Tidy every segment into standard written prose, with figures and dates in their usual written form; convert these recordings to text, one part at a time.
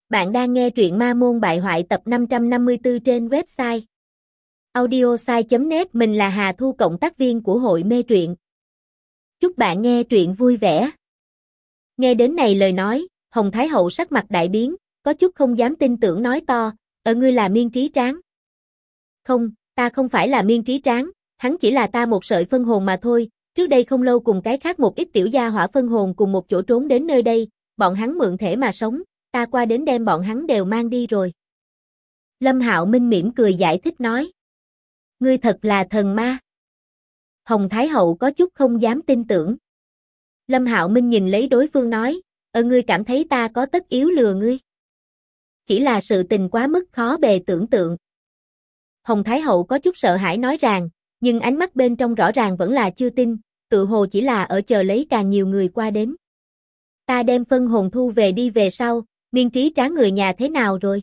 Bạn đang nghe truyện Ma Môn Bại Hoại tập 554 trên website audiosai.net. Mình là Hà Thu, cộng tác viên của hội mê truyện. Chúc bạn nghe truyện vui vẻ. Nghe đến này lời nói, Hồng Thái Hậu sắc mặt đại biến, có chút không dám tin tưởng nói to, ngươi là Miên Trí Tráng. Không, ta không phải là Miên Trí Tráng, hắn chỉ là ta một sợi phân hồn mà thôi, trước đây không lâu cùng cái khác một ít tiểu gia hỏa phân hồn cùng một chỗ trốn đến nơi đây, bọn hắn mượn thể mà sống, ta qua đến đem bọn hắn đều mang đi rồi. Lâm Hạo Minh mỉm cười giải thích nói. Ngươi thật là thần ma. Hồng Thái Hậu có chút không dám tin tưởng. Lâm Hạo Minh nhìn lấy đối phương nói, ngươi cảm thấy ta có tất yếu lừa ngươi? Chỉ là sự tình quá mức khó bề tưởng tượng. Hồng Thái Hậu có chút sợ hãi nói rằng, nhưng ánh mắt bên trong rõ ràng vẫn là chưa tin, tự hồ chỉ là ở chờ lấy càng nhiều người qua đến. Ta đem phân hồn thu về đi về sau, Miên Trí Tráng người nhà thế nào rồi?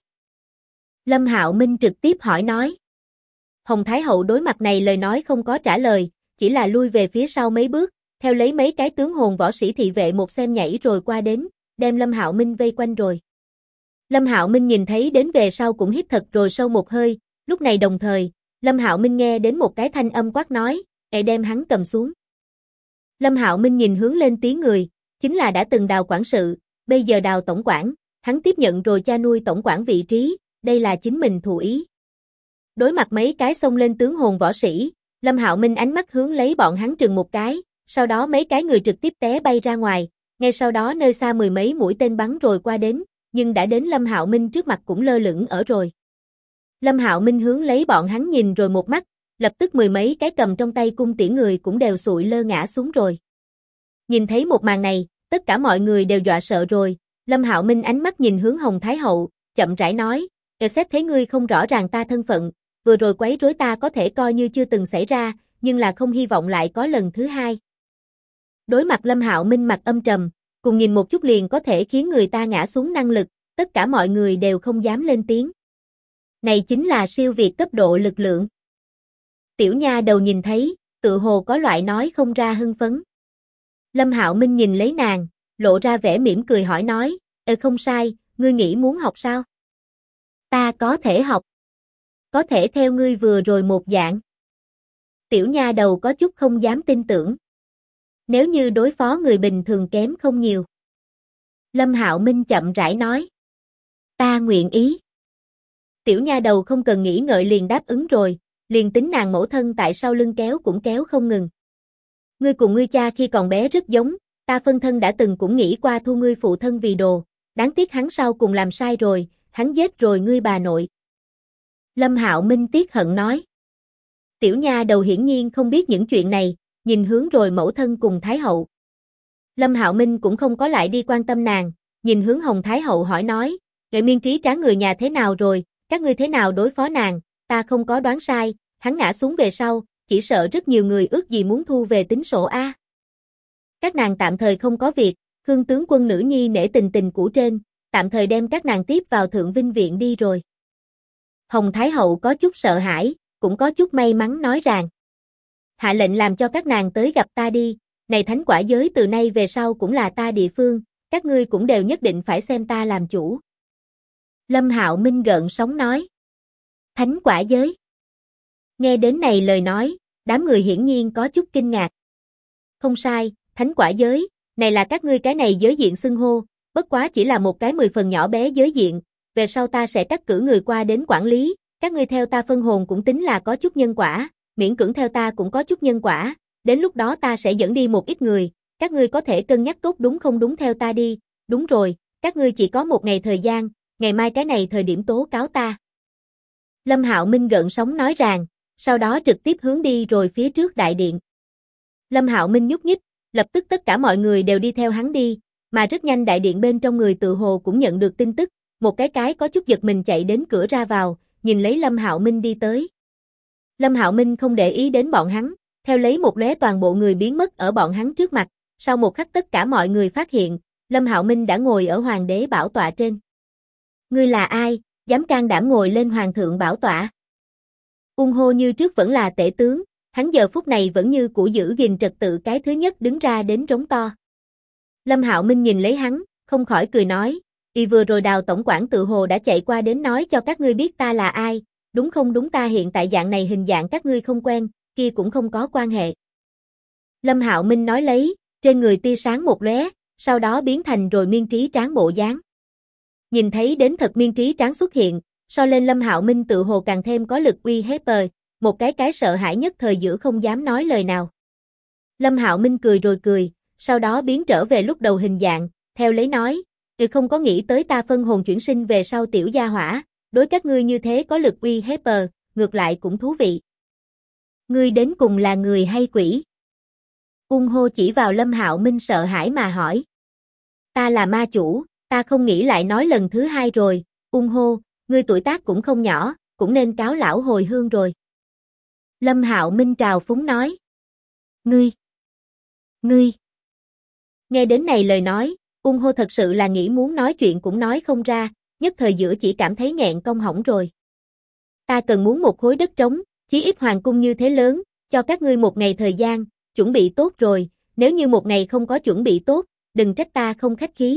Lâm Hạo Minh trực tiếp hỏi nói. Hồng Thái Hậu đối mặt này lời nói không có trả lời, chỉ là lui về phía sau mấy bước, theo lấy mấy cái tướng hồn võ sĩ thị vệ một xem nhảy rồi qua đến, đem Lâm Hạo Minh vây quanh rồi. Lâm Hạo Minh nhìn thấy đến về sau cũng hít thật rồi sâu một hơi, lúc này đồng thời, Lâm Hạo Minh nghe đến một cái thanh âm quát nói, đem hắn cầm xuống. Lâm Hạo Minh nhìn hướng lên tiếng người, chính là đã từng Đào quản sự, bây giờ Đào tổng quản, hắn tiếp nhận rồi cha nuôi tổng quản vị trí, đây là chính mình thụ ý. Đối mặt mấy cái xông lên tướng hồn võ sĩ, Lâm Hạo Minh ánh mắt hướng lấy bọn hắn trừng một cái, sau đó mấy cái người trực tiếp té bay ra ngoài, ngay sau đó nơi xa mười mấy mũi tên bắn rồi qua đến, nhưng đã đến Lâm Hạo Minh trước mặt cũng lơ lửng ở rồi. Lâm Hạo Minh hướng lấy bọn hắn nhìn rồi một mắt, lập tức mười mấy cái cầm trong tay cung tiễn người cũng đều sụi lơ ngã xuống rồi. Nhìn thấy một màn này, tất cả mọi người đều dọa sợ rồi, Lâm Hạo Minh ánh mắt nhìn hướng Hồng Thái Hậu, chậm rãi nói, xét thấy ngươi không rõ ràng ta thân phận, vừa rồi quấy rối ta có thể coi như chưa từng xảy ra, nhưng là không hy vọng lại có lần thứ hai. Đối mặt Lâm Hạo Minh mặt âm trầm, cùng nhìn một chút liền có thể khiến người ta ngã xuống năng lực, tất cả mọi người đều không dám lên tiếng. Này chính là siêu việt cấp độ lực lượng. Tiểu nha đầu nhìn thấy, tự hồ có loại nói không ra hưng phấn. Lâm Hạo Minh nhìn lấy nàng, lộ ra vẻ mỉm cười hỏi nói, không sai, ngươi nghĩ muốn học sao? Ta có thể học. Có thể theo ngươi vừa rồi một dạng. Tiểu nha đầu có chút không dám tin tưởng. Nếu như đối phó người bình thường kém không nhiều. Lâm Hạo Minh chậm rãi nói. Ta nguyện ý. Tiểu nha đầu không cần nghĩ ngợi liền đáp ứng rồi, liền tính nàng mẫu thân tại sau lưng kéo cũng kéo không ngừng. Ngươi cùng ngươi cha khi còn bé rất giống, ta phân thân đã từng cũng nghĩ qua thu ngươi phụ thân vì đồ, đáng tiếc hắn sau cùng làm sai rồi, hắn giết rồi ngươi bà nội. Lâm Hạo Minh tiếc hận nói. Tiểu nha đầu hiển nhiên không biết những chuyện này, nhìn hướng rồi mẫu thân cùng Thái Hậu. Lâm Hạo Minh cũng không có lại đi quan tâm nàng, nhìn hướng Hồng Thái Hậu hỏi nói, Miên Trí Tráng người nhà thế nào rồi, các ngươi thế nào đối phó nàng, ta không có đoán sai, hắn ngã xuống về sau, chỉ sợ rất nhiều người ước gì muốn thu về tính sổ a. Các nàng tạm thời không có việc, Khương tướng quân nữ nhi nể tình tình cũ trên, tạm thời đem các nàng tiếp vào Thượng Vinh viện đi rồi. Hồng Thái Hậu có chút sợ hãi, cũng có chút may mắn nói rằng, hạ lệnh làm cho các nàng tới gặp ta đi, này thánh quả giới từ nay về sau cũng là ta địa phương, các ngươi cũng đều nhất định phải xem ta làm chủ. Lâm Hạo Minh gợn sóng nói. Thánh quả giới. Nghe đến này lời nói, đám người hiển nhiên có chút kinh ngạc. Không sai, thánh quả giới, này là các ngươi cái này giới diện xưng hô, bất quá chỉ là một cái 10 phần nhỏ bé giới diện, về sau ta sẽ cắt cử người qua đến quản lý, các ngươi theo ta phân hồn cũng tính là có chút nhân quả, miễn cưỡng theo ta cũng có chút nhân quả, đến lúc đó ta sẽ dẫn đi một ít người, các ngươi có thể cân nhắc tốt đúng không đúng theo ta đi, đúng rồi, các ngươi chỉ có một ngày thời gian, ngày mai cái này thời điểm tố cáo ta. Lâm Hạo Minh gợn sóng nói rằng, sau đó trực tiếp hướng đi rồi phía trước đại điện. Lâm Hạo Minh nhúc nhích, lập tức tất cả mọi người đều đi theo hắn đi, mà rất nhanh đại điện bên trong người tự hồ cũng nhận được tin tức, một cái có chút giật mình chạy đến cửa ra vào, nhìn lấy Lâm Hạo Minh đi tới. Lâm Hạo Minh không để ý đến bọn hắn, theo lấy một lóe toàn bộ người biến mất ở bọn hắn trước mặt, sau một khắc tất cả mọi người phát hiện, Lâm Hạo Minh đã ngồi ở hoàng đế bảo tọa trên. Ngươi là ai, dám can đảm ngồi lên hoàng thượng bảo tọa? Ung hô như trước vẫn là tể tướng, hắn giờ phút này vẫn như cũ giữ gìn trật tự cái thứ nhất đứng ra đến trống to. Lâm Hạo Minh nhìn lấy hắn, không khỏi cười nói, Vừa rồi Đào tổng quản tự hồ đã chạy qua đến nói cho các ngươi biết ta là ai, đúng không? Đúng, ta hiện tại dạng này hình dạng các ngươi không quen, kia cũng không có quan hệ. Lâm Hạo Minh nói lấy, trên người tia sáng một lóe, sau đó biến thành rồi Miên Trí Tráng bộ dáng. Nhìn thấy đến thật Miên Trí Tráng xuất hiện, so lên Lâm Hạo Minh tự hồ càng thêm có lực uy hiếp, một cái sợ hãi nhất thời giữa không dám nói lời nào. Lâm Hạo Minh cười rồi cười, sau đó biến trở về lúc đầu hình dạng, theo lấy nói, không có nghĩ tới ta phân hồn chuyển sinh về sau tiểu gia hỏa, đối các ngươi như thế có lực uy hiếp, ngược lại cũng thú vị. Ngươi đến cùng là người hay quỷ? Ung hô chỉ vào Lâm Hạo Minh sợ hãi mà hỏi. Ta là ma chủ, ta không nghĩ lại nói lần thứ hai rồi, Ung hô, ngươi tuổi tác cũng không nhỏ, cũng nên cáo lão hồi hương rồi. Lâm Hạo Minh trào phúng nói. Ngươi. Nghe đến này lời nói, Ung hô thật sự là nghĩ muốn nói chuyện cũng nói không ra, nhất thời giữa chỉ cảm thấy nghẹn cong hỏng rồi. Ta cần muốn một khối đất trống, chí ít hoàng cung như thế lớn, cho các ngươi một ngày thời gian, chuẩn bị tốt rồi, nếu như một ngày không có chuẩn bị tốt, đừng trách ta không khách khí.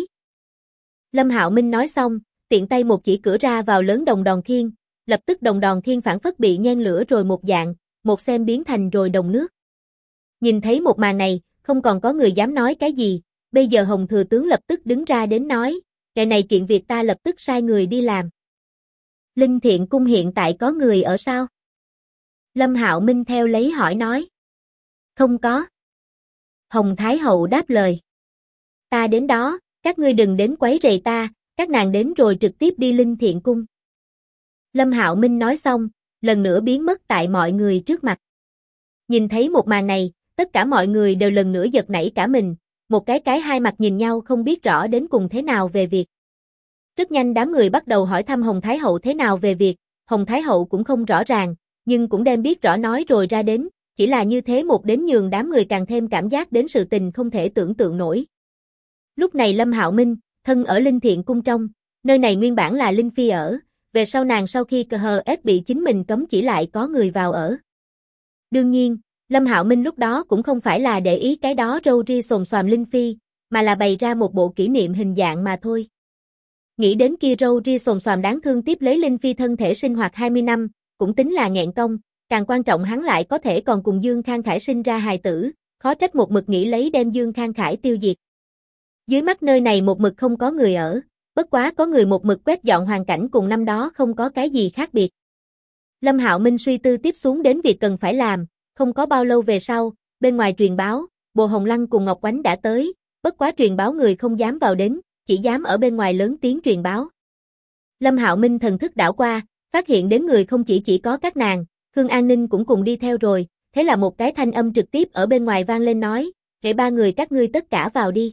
Lâm Hạo Minh nói xong, tiện tay một chỉ cửa ra vào lớn đồng đòn khiên, lập tức đồng đòn khiên phản phất bị nhen lửa rồi một dạng, một xem biến thành rồi đồng nước. Nhìn thấy một màn này, không còn có người dám nói cái gì, bây giờ Hồng Thừa Tướng lập tức đứng ra đến nói, cái này kiện việc ta lập tức sai người đi làm. Linh Thiện Cung hiện tại có người ở sao? Lâm Hạo Minh theo lấy hỏi nói. Không có. Hồng Thái Hậu đáp lời. Ta đến đó, các ngươi đừng đến quấy rầy ta, các nàng đến rồi trực tiếp đi Linh Thiện Cung. Lâm Hạo Minh nói xong, lần nữa biến mất tại mọi người trước mặt. Nhìn thấy một màn này, tất cả mọi người đều lần nữa giật nảy cả mình, một cái hai mặt nhìn nhau không biết rõ đến cùng thế nào về việc. Rất nhanh đám người bắt đầu hỏi thăm Hồng Thái Hậu thế nào về việc, Hồng Thái Hậu cũng không rõ ràng, nhưng cũng đem biết rõ nói rồi ra đến, chỉ là như thế một đến nhường đám người càng thêm cảm giác đến sự tình không thể tưởng tượng nổi. Lúc này Lâm Hạo Minh, thân ở Linh Thiện Cung trong, nơi này nguyên bản là Linh Phi ở, về sau nàng sau khi KHS bị chính mình cấm chỉ lại có người vào ở. Đương nhiên, Lâm Hạo Minh lúc đó cũng không phải là để ý cái đó râu ria xồm xoàm Linh Phi, mà là bày ra một bộ kỷ niệm hình dạng mà thôi. Nghĩ đến kia râu ria xồm xoàm đáng thương tiếp lấy Linh Phi thân thể sinh hoạt 20 năm, cũng tính là nghẹn công, càng quan trọng hắn lại có thể còn cùng Dương Khang Khải sinh ra hài tử, khó trách một mực nghĩ lấy đem Dương Khang Khải tiêu diệt. Dưới mắt nơi này một mực không có người ở, bất quá có người một mực quét dọn hoàn cảnh cùng năm đó không có cái gì khác biệt. Lâm Hạo Minh suy tư tiếp xuống đến việc cần phải làm, không có bao lâu về sau, bên ngoài truyền báo, Bồ Hồng Lăng cùng Ngọc Oánh đã tới, bất quá truyền báo người không dám vào đến, chỉ dám ở bên ngoài lớn tiếng truyền báo. Lâm Hạo Minh thần thức đảo qua, phát hiện đến người không chỉ có các nàng, Khương An Ninh cũng cùng đi theo rồi, thế là một cái thanh âm trực tiếp ở bên ngoài vang lên nói, "Kể ba người các ngươi tất cả vào đi."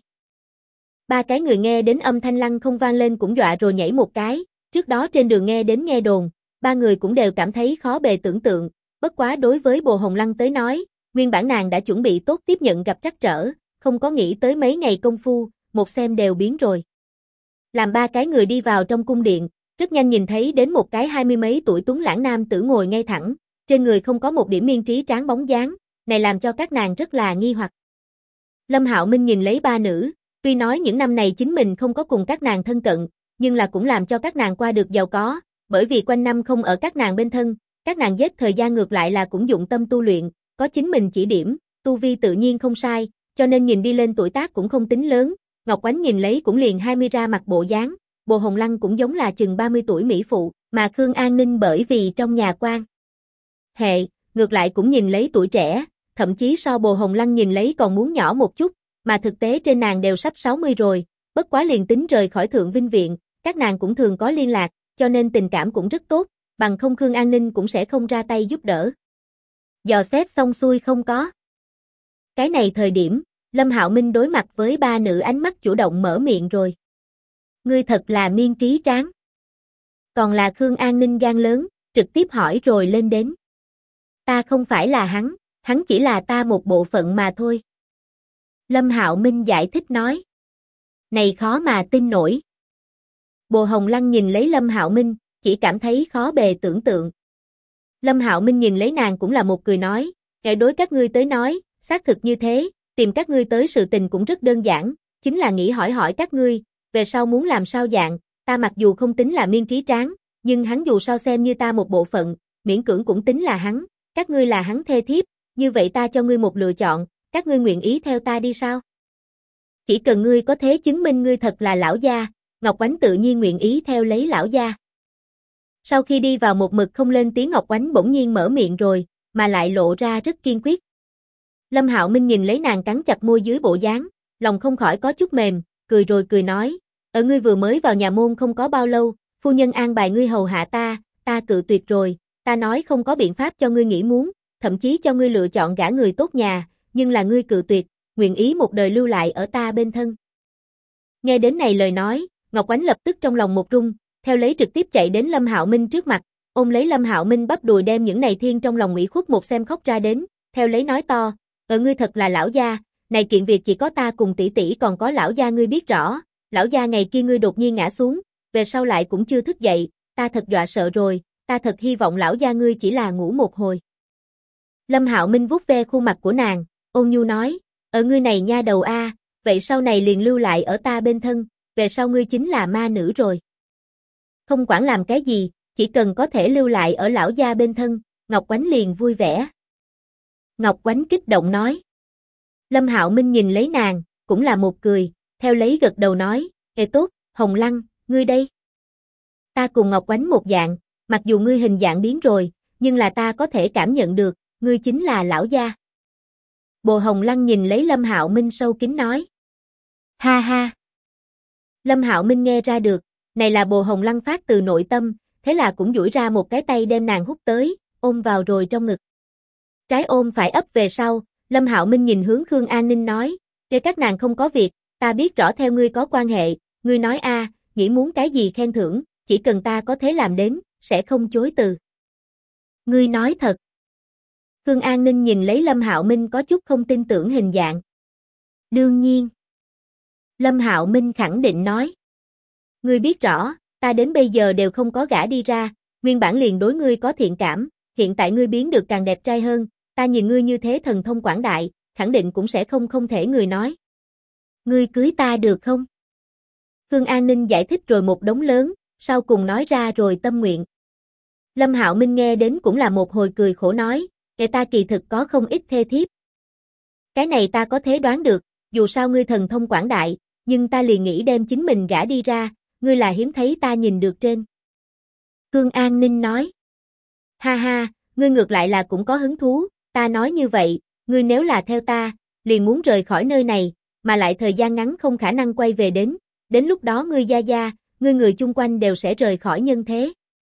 Ba cái người nghe đến âm thanh lăng không vang lên cũng dọa rồi nhảy một cái, trước đó trên đường nghe đến nghe đồn, ba người cũng đều cảm thấy khó bề tưởng tượng, bất quá đối với Bồ Hồng Lăng tới nói, nguyên bản nàng đã chuẩn bị tốt tiếp nhận gặp trắc trở, không có nghĩ tới mấy ngày công phu, một xem đều biến rồi. Làm ba cái người đi vào trong cung điện, rất nhanh nhìn thấy đến một cái 20 mấy tuổi tuấn lãng nam tử ngồi ngay thẳng, trên người không có một điểm Miên Trí Tráng bóng dáng, này làm cho các nàng rất là nghi hoặc. Lâm Hạo Minh nhìn lấy ba nữ, tuy nói những năm này chính mình không có cùng các nàng thân cận, nhưng là cũng làm cho các nàng qua được giàu có, bởi vì quanh năm không ở các nàng bên thân, các nàng giết thời gian ngược lại là cũng dụng tâm tu luyện, có chính mình chỉ điểm, tu vi tự nhiên không sai, cho nên nhìn đi lên tuổi tác cũng không tính lớn, Ngọc Oánh nhìn lấy cũng liền 20 ra mặt bộ dáng, Bồ Hồng Lăng cũng giống là chừng 30 tuổi mỹ phụ, mà Khương An Ninh bởi vì trong nhà quan hệ, ngược lại cũng nhìn lấy tuổi trẻ, thậm chí so Bồ Hồng Lăng nhìn lấy còn muốn nhỏ một chút, mà thực tế trên nàng đều sắp 60 rồi, bất quá liền tính rời khỏi Thượng Vinh Viện, các nàng cũng thường có liên lạc, cho nên tình cảm cũng rất tốt, bằng không Khương An Ninh cũng sẽ không ra tay giúp đỡ. Dò xét xong xuôi không có. Cái này thời điểm, Lâm Hạo Minh đối mặt với ba nữ ánh mắt chủ động mở miệng rồi. Ngươi thật là Miên Trí Tráng. Còn là Khương An Ninh gan lớn, trực tiếp hỏi rồi lên đến. Ta không phải là hắn chỉ là ta một bộ phận mà thôi. Lâm Hạo Minh giải thích nói. Này khó mà tin nổi. Bồ Hồng Lăng nhìn lấy Lâm Hạo Minh, chỉ cảm thấy khó bề tưởng tượng. Lâm Hạo Minh nhìn lấy nàng cũng là một cười nói, kể đối các ngươi tới nói, xác thực như thế, tìm các ngươi tới sự tình cũng rất đơn giản, chính là nghĩ hỏi hỏi các ngươi, về sau muốn làm sao dạng, ta mặc dù không tính là miên trí tráng, nhưng hắn dù sao xem như ta một bộ phận, miễn cưỡng cũng tính là hắn, các ngươi là hắn thê thiếp, như vậy ta cho ngươi một lựa chọn, các ngươi nguyện ý theo ta đi sao? Chỉ cần ngươi có thể chứng minh ngươi thật là lão gia, Ngọc Oánh tự nhiên nguyện ý theo lấy lão gia. Sau khi đi vào một mực không lên tiếng Ngọc Oánh bỗng nhiên mở miệng rồi, mà lại lộ ra rất kiên quyết. Lâm Hạo Minh nhìn lấy nàng cắn chặt môi dưới bộ dáng, lòng không khỏi có chút mềm, cười rồi cười nói, ngươi vừa mới vào nhà môn không có bao lâu, phu nhân an bài ngươi hầu hạ ta cự tuyệt rồi, ta nói không có biện pháp cho ngươi nghĩ muốn, thậm chí cho ngươi lựa chọn gả người tốt nhà, nhưng là ngươi cự tuyệt, nguyện ý một đời lưu lại ở ta bên thân. Nghe đến này lời nói, Ngọc Oánh lập tức trong lòng một rung, theo lấy trực tiếp chạy đến Lâm Hạo Minh trước mặt, ôm lấy Lâm Hạo Minh bắp đùi đem những này thiên trong lòng ủy khuất một xem khóc ra đến, theo lấy nói to, ngươi thật là lão gia, này kiện việc chỉ có ta cùng tỷ tỷ còn có lão gia ngươi biết rõ, lão gia ngày kia ngươi đột nhiên ngã xuống, về sau lại cũng chưa thức dậy, ta thật dọa sợ rồi, ta thật hy vọng lão gia ngươi chỉ là ngủ một hồi. Lâm Hạo Minh vuốt ve khuôn mặt của nàng, ôn nhu nói, ngươi này nha đầu a, vậy sau này liền lưu lại ở ta bên thân, về sau ngươi chính là ma nữ rồi. Không quản làm cái gì, chỉ cần có thể lưu lại ở lão gia bên thân, Ngọc Oánh liền vui vẻ. Ngọc Oánh kích động nói. Lâm Hạo Minh nhìn lấy nàng, cũng là một cười, theo lấy gật đầu nói, tốt, Hồng Lăng, ngươi đây. Ta cùng Ngọc Oánh một dạng, mặc dù ngươi hình dạng biến rồi, nhưng là ta có thể cảm nhận được, ngươi chính là lão gia. Bồ Hồng Lăng nhìn lấy Lâm Hạo Minh sâu kín nói. Ha ha. Lâm Hạo Minh nghe ra được, này là Bồ Hồng Lăng phát từ nội tâm, thế là cũng duỗi ra một cái tay đem nàng hút tới, ôm vào rồi trong ngực. Trái ôm phải ấp về sau, Lâm Hạo Minh nhìn hướng Khương An Ninh nói, để các nàng không có việc, ta biết rõ theo ngươi có quan hệ, ngươi nói a, nghĩ muốn cái gì khen thưởng, chỉ cần ta có thể làm đến, sẽ không chối từ. Ngươi nói thật. Khương An Ninh nhìn lấy Lâm Hạo Minh có chút không tin tưởng hình dạng. Đương nhiên. Lâm Hạo Minh khẳng định nói. Ngươi biết rõ, ta đến bây giờ đều không có gả đi ra, nguyên bản liền đối ngươi có thiện cảm, hiện tại ngươi biến được càng đẹp trai hơn, ta nhìn ngươi như thế thần thông quảng đại, khẳng định cũng sẽ không thể người nói. Ngươi cưới ta được không? Khương An Ninh giải thích rồi một đống lớn, sau cùng nói ra rồi tâm nguyện. Lâm Hạo Minh nghe đến cũng là một hồi cười khổ nói, ta kỳ thực có không ít thê thiếp. Cái này ta có thể đoán được, dù sao ngươi thần thông quảng đại, nhưng ta liền nghĩ đem chính mình gả đi ra, ngươi là hiếm thấy ta nhìn được trên. Khương An Ninh nói. Ha ha, ngươi ngược lại là cũng có hứng thú, ta nói như vậy, ngươi nếu là theo ta, liền muốn rời khỏi nơi này, mà lại thời gian ngắn không khả năng quay về đến lúc đó ngươi gia, ngươi người chung quanh đều sẽ rời khỏi nhân thế.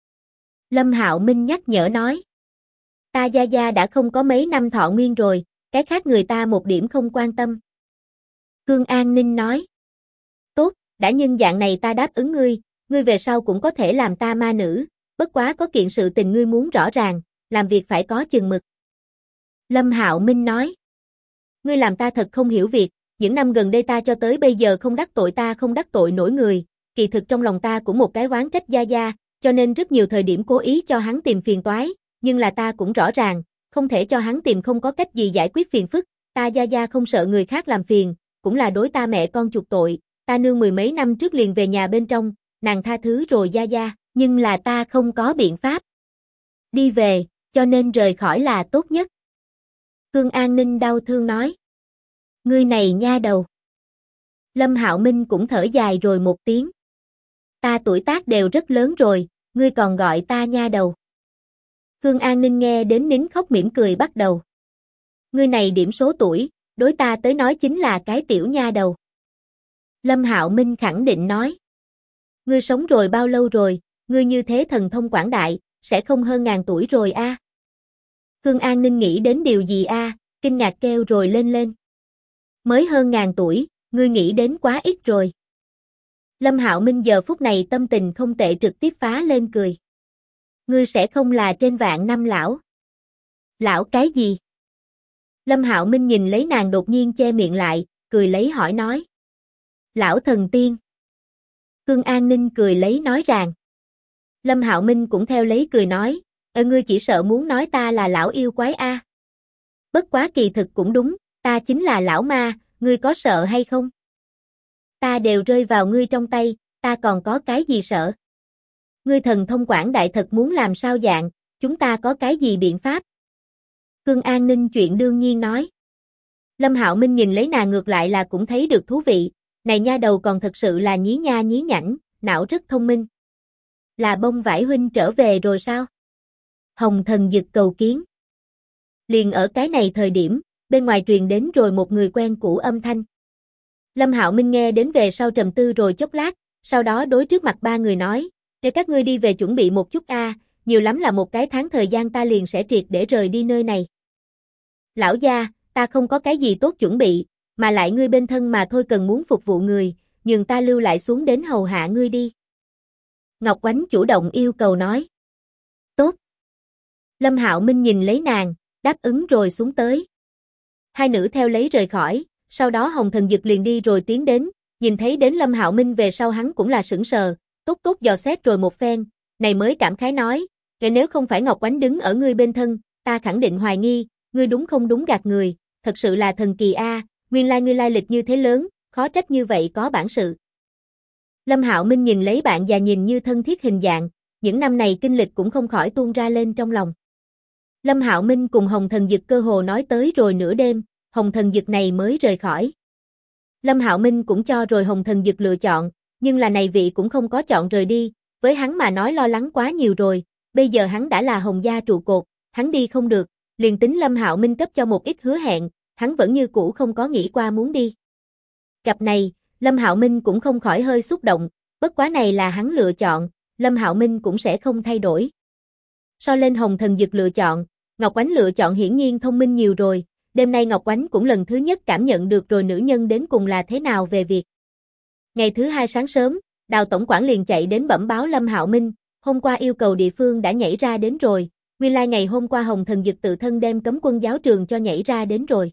Lâm Hạo Minh nhắc nhở nói. Ta gia đã không có mấy năm thọ nguyên rồi, cái khác người ta một điểm không quan tâm. Khương An Ninh nói. Tốt, đã nhân dạng này ta đáp ứng ngươi về sau cũng có thể làm ta ma nữ, bất quá có kiện sự tình ngươi muốn rõ ràng, làm việc phải có chừng mực. Lâm Hạo Minh nói. Ngươi làm ta thật không hiểu việc, những năm gần đây ta cho tới bây giờ không đắc tội nổi người, kỳ thực trong lòng ta cũng một cái oán trách gia, cho nên rất nhiều thời điểm cố ý cho hắn tìm phiền toái, nhưng là ta cũng rõ ràng, không thể cho hắn tìm không có cách gì giải quyết phiền phức, ta gia không sợ người khác làm phiền, cũng là đối ta mẹ con chuộc tội, ta nương mười mấy năm trước liền về nhà bên trong, nàng tha thứ rồi gia, nhưng là ta không có biện pháp đi về, cho nên rời khỏi là tốt nhất. Khương An Ninh đau thương nói. Ngươi này nha đầu. Lâm Hạo Minh cũng thở dài rồi một tiếng. Ta tuổi tác đều rất lớn rồi, ngươi còn gọi ta nha đầu. Khương An Ninh nghe đến nín khóc mỉm cười bắt đầu. Ngươi này điểm số tuổi, đối ta tới nói chính là cái tiểu nha đầu. Lâm Hạo Minh khẳng định nói. Ngươi sống rồi bao lâu rồi, ngươi như thế thần thông quảng đại, sẽ không hơn ngàn tuổi rồi a? Khương An Ninh nghĩ đến điều gì a, kinh ngạc kêu rồi lên. Mới hơn ngàn tuổi, ngươi nghĩ đến quá ít rồi. Lâm Hạo Minh giờ phút này tâm tình không tệ trực tiếp phá lên cười. Ngươi sẽ không là trên vạn năm lão. Lão cái gì? Lâm Hạo Minh nhìn lấy nàng đột nhiên che miệng lại, cười lấy hỏi nói. Lão thần tiên. Khương An Ninh cười lấy nói rằng. Lâm Hạo Minh cũng theo lấy cười nói, ngươi chỉ sợ muốn nói ta là lão yêu quái a. Bất quá kỳ thực cũng đúng, ta chính là lão ma, ngươi có sợ hay không? Ta đều rơi vào ngươi trong tay, ta còn có cái gì sợ? Ngươi thần thông quảng đại thật muốn làm sao dạng, chúng ta có cái gì biện pháp? Khương An Ninh chuyện đương nhiên nói. Lâm Hạo Minh nhìn lấy nàng ngược lại là cũng thấy được thú vị, này nha đầu còn thật sự là nhí nha nhí nhảnh, não rất thông minh. Là Bông Vải huynh trở về rồi sao? Hồng Thần Dực cầu kiến. Liền ở cái này thời điểm, bên ngoài truyền đến rồi một người quen cũ âm thanh. Lâm Hạo Minh nghe đến về sau trầm tư rồi chốc lát, sau đó đối trước mặt ba người nói, để các ngươi đi về chuẩn bị một chút nhiều lắm là một cái tháng thời gian ta liền sẽ triệt để rời đi nơi này. Lão gia, ta không có cái gì tốt chuẩn bị, mà lại ngươi bên thân mà thôi cần muốn phục vụ người, nhường ta lưu lại xuống đến hầu hạ ngươi đi. Ngọc Oánh chủ động yêu cầu nói. Tốt. Lâm Hạo Minh nhìn lấy nàng, đáp ứng rồi xuống tới. Hai nữ theo lấy rời khỏi, sau đó Hồng Thần Dực liền đi rồi tiến đến, nhìn thấy đến Lâm Hạo Minh về sau hắn cũng là sững sờ, tốt dò xét rồi một phen, này mới cảm khái nói, nếu không phải Ngọc Oánh đứng ở ngươi bên thân, ta khẳng định hoài nghi, ngươi đúng không đúng gạt người, thật sự là thần kỳ nguyên lai ngươi lai lịch như thế lớn, khó trách như vậy có bản sự. Lâm Hạo Minh nhìn lấy bạn già nhìn như thân thiết hình dạng, những năm này kinh lịch cũng không khỏi tuôn ra lên trong lòng. Lâm Hạo Minh cùng Hồng Thần Dực cơ hồ nói tới rồi nửa đêm, Hồng Thần Dực này mới rời khỏi. Lâm Hạo Minh cũng cho rồi Hồng Thần Dực lựa chọn, nhưng là này vị cũng không có chọn rời đi, với hắn mà nói lo lắng quá nhiều rồi, bây giờ hắn đã là Hồng gia trụ cột, hắn đi không được, liền tính Lâm Hạo Minh cấp cho một ít hứa hẹn, hắn vẫn như cũ không có nghĩ qua muốn đi. Cặp này, Lâm Hạo Minh cũng không khỏi hơi xúc động, bất quá này là hắn lựa chọn, Lâm Hạo Minh cũng sẽ không thay đổi. So lên Hồng Thần Dực lựa chọn, Ngọc Oánh lựa chọn hiển nhiên thông minh nhiều rồi, đêm nay Ngọc Oánh cũng lần thứ nhất cảm nhận được rồi nữ nhân đến cùng là thế nào về việc. Ngày thứ hai sáng sớm, Đào tổng quản liền chạy đến bẩm báo Lâm Hạo Minh, hôm qua yêu cầu địa phương đã nhảy ra đến rồi, nguyên lai ngày hôm qua Hồng Thần Dực tự thân đem cấm quân giáo trường cho nhảy ra đến rồi.